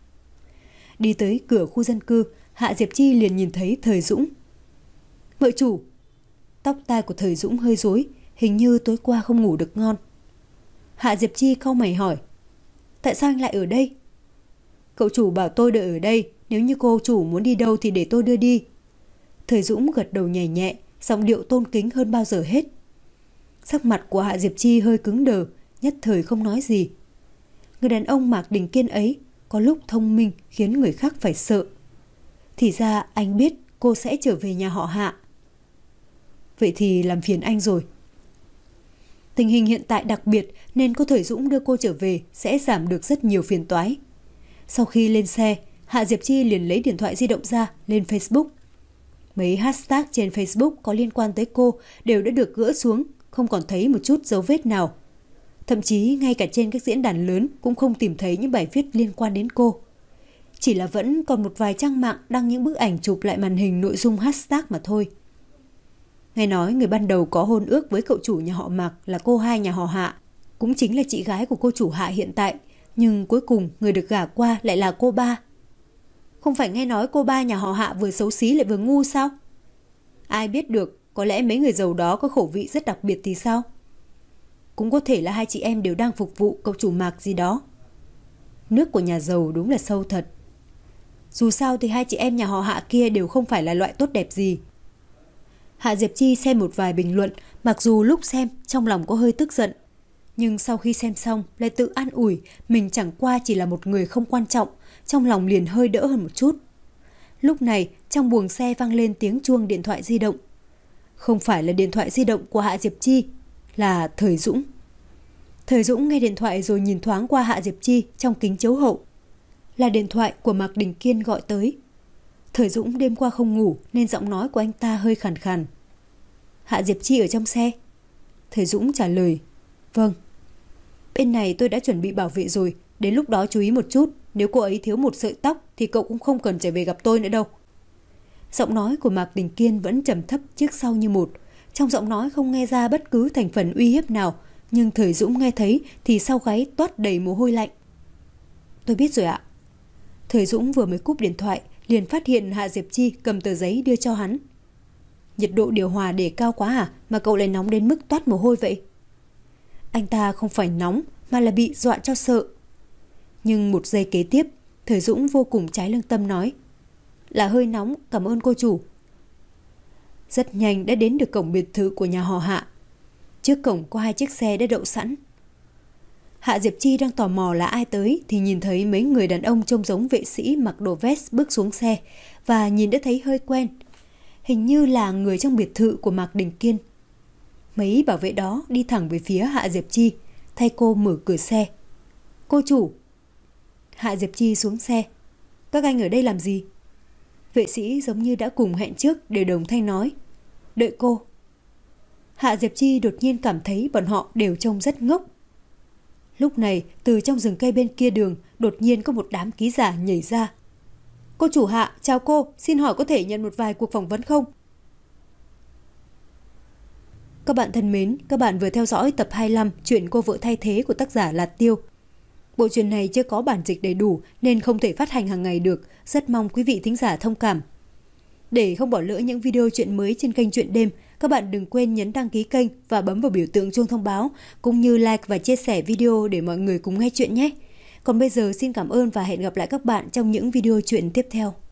Đi tới cửa khu dân cư, Hạ Diệp Chi liền nhìn thấy Thời Dũng. Mợ chủ. Tóc tai của Thời Dũng hơi rối, hình như tối qua không ngủ được ngon. Hạ Diệp Chi cau mày hỏi, tại sao anh lại ở đây? Cậu chủ bảo tôi đợi ở đây, nếu như cô chủ muốn đi đâu thì để tôi đưa đi. Thời Dũng gật đầu nhẹ nhẹ, giọng điệu tôn kính hơn bao giờ hết. Sắc mặt của Hạ Diệp Chi hơi cứng đờ, nhất thời không nói gì. Người đàn ông Mạc Đình Kiên ấy có lúc thông minh khiến người khác phải sợ. Thì ra anh biết cô sẽ trở về nhà họ Hạ. Vậy thì làm phiền anh rồi. Tình hình hiện tại đặc biệt nên có Thời Dũng đưa cô trở về sẽ giảm được rất nhiều phiền toái. Sau khi lên xe, Hạ Diệp Chi liền lấy điện thoại di động ra lên Facebook. Mấy hashtag trên Facebook có liên quan tới cô đều đã được gỡ xuống, không còn thấy một chút dấu vết nào. Thậm chí ngay cả trên các diễn đàn lớn cũng không tìm thấy những bài viết liên quan đến cô. Chỉ là vẫn còn một vài trang mạng đăng những bức ảnh chụp lại màn hình nội dung hashtag mà thôi. Nghe nói người ban đầu có hôn ước với cậu chủ nhà họ Mạc là cô hai nhà họ Hạ, cũng chính là chị gái của cô chủ Hạ hiện tại, nhưng cuối cùng người được gả qua lại là cô ba. Không phải nghe nói cô ba nhà họ Hạ vừa xấu xí lại vừa ngu sao? Ai biết được, có lẽ mấy người giàu đó có khẩu vị rất đặc biệt thì sao? Cũng có thể là hai chị em đều đang phục vụ cậu chủ Mạc gì đó. Nước của nhà giàu đúng là sâu thật. Dù sao thì hai chị em nhà họ Hạ kia đều không phải là loại tốt đẹp gì. Hạ Diệp Chi xem một vài bình luận, mặc dù lúc xem trong lòng có hơi tức giận, nhưng sau khi xem xong lại tự an ủi mình chẳng qua chỉ là một người không quan trọng, trong lòng liền hơi đỡ hơn một chút. Lúc này trong buồng xe vang lên tiếng chuông điện thoại di động. Không phải là điện thoại di động của Hạ Diệp Chi, là Thời Dũng. Thời Dũng nghe điện thoại rồi nhìn thoáng qua Hạ Diệp Chi trong kính chiếu hậu. Là điện thoại của Mạc Đình Kiên gọi tới. Thời Dũng đêm qua không ngủ nên giọng nói của anh ta hơi khàn khàn. Hạ Diệp Chi ở trong xe. Thời Dũng trả lời, vâng. Bên này tôi đã chuẩn bị bảo vệ rồi, đến lúc đó chú ý một chút, nếu cô ấy thiếu một sợi tóc thì cậu cũng không cần trở về gặp tôi nữa đâu. Giọng nói của Mạc Đình Kiên vẫn trầm thấp trước sau như một. Trong giọng nói không nghe ra bất cứ thành phần uy hiếp nào, nhưng Thời Dũng nghe thấy thì sau gáy toát đầy mồ hôi lạnh. Tôi biết rồi ạ. Thời Dũng vừa mới cúp điện thoại liền phát hiện Hạ Diệp Chi cầm tờ giấy đưa cho hắn. Nhiệt độ điều hòa để cao quá à mà cậu lại nóng đến mức toát mồ hôi vậy? Anh ta không phải nóng mà là bị dọa cho sợ. Nhưng một giây kế tiếp, Thời Dũng vô cùng trái lương tâm nói, là hơi nóng, cảm ơn cô chủ. Rất nhanh đã đến được cổng biệt thự của nhà họ Hạ. Trước cổng có hai chiếc xe đã đậu sẵn. Hạ Diệp Chi đang tò mò là ai tới thì nhìn thấy mấy người đàn ông trông giống vệ sĩ mặc đồ vest bước xuống xe và nhìn đã thấy hơi quen. Hình như là người trong biệt thự của Mạc Đình Kiên. Mấy bảo vệ đó đi thẳng về phía Hạ Diệp Chi, thay cô mở cửa xe. Cô chủ. Hạ Diệp Chi xuống xe. Các anh ở đây làm gì? Vệ sĩ giống như đã cùng hẹn trước đều đồng thanh nói, đợi cô. Hạ Diệp Chi đột nhiên cảm thấy bọn họ đều trông rất ngốc. Lúc này từ trong rừng cây bên kia đường đột nhiên có một đám ký giả nhảy ra. Cô chủ Hạ, chào cô, xin hỏi có thể nhận một vài cuộc phỏng vấn không? Các bạn thân mến, các bạn vừa theo dõi tập hai mươi lăm chuyện Cô vợ thay thế của tác giả Lạt Tiêu. Bộ truyện này chưa có bản dịch đầy đủ nên không thể phát hành hàng ngày được, rất mong quý vị thính giả thông cảm. Để không bỏ lỡ những video chuyện mới trên kênh Chuyện Đêm, các bạn đừng quên nhấn đăng ký kênh và bấm vào biểu tượng chuông thông báo, cũng như like và chia sẻ video để mọi người cùng nghe chuyện nhé. Còn bây giờ xin cảm ơn và hẹn gặp lại các bạn trong những video chuyện tiếp theo.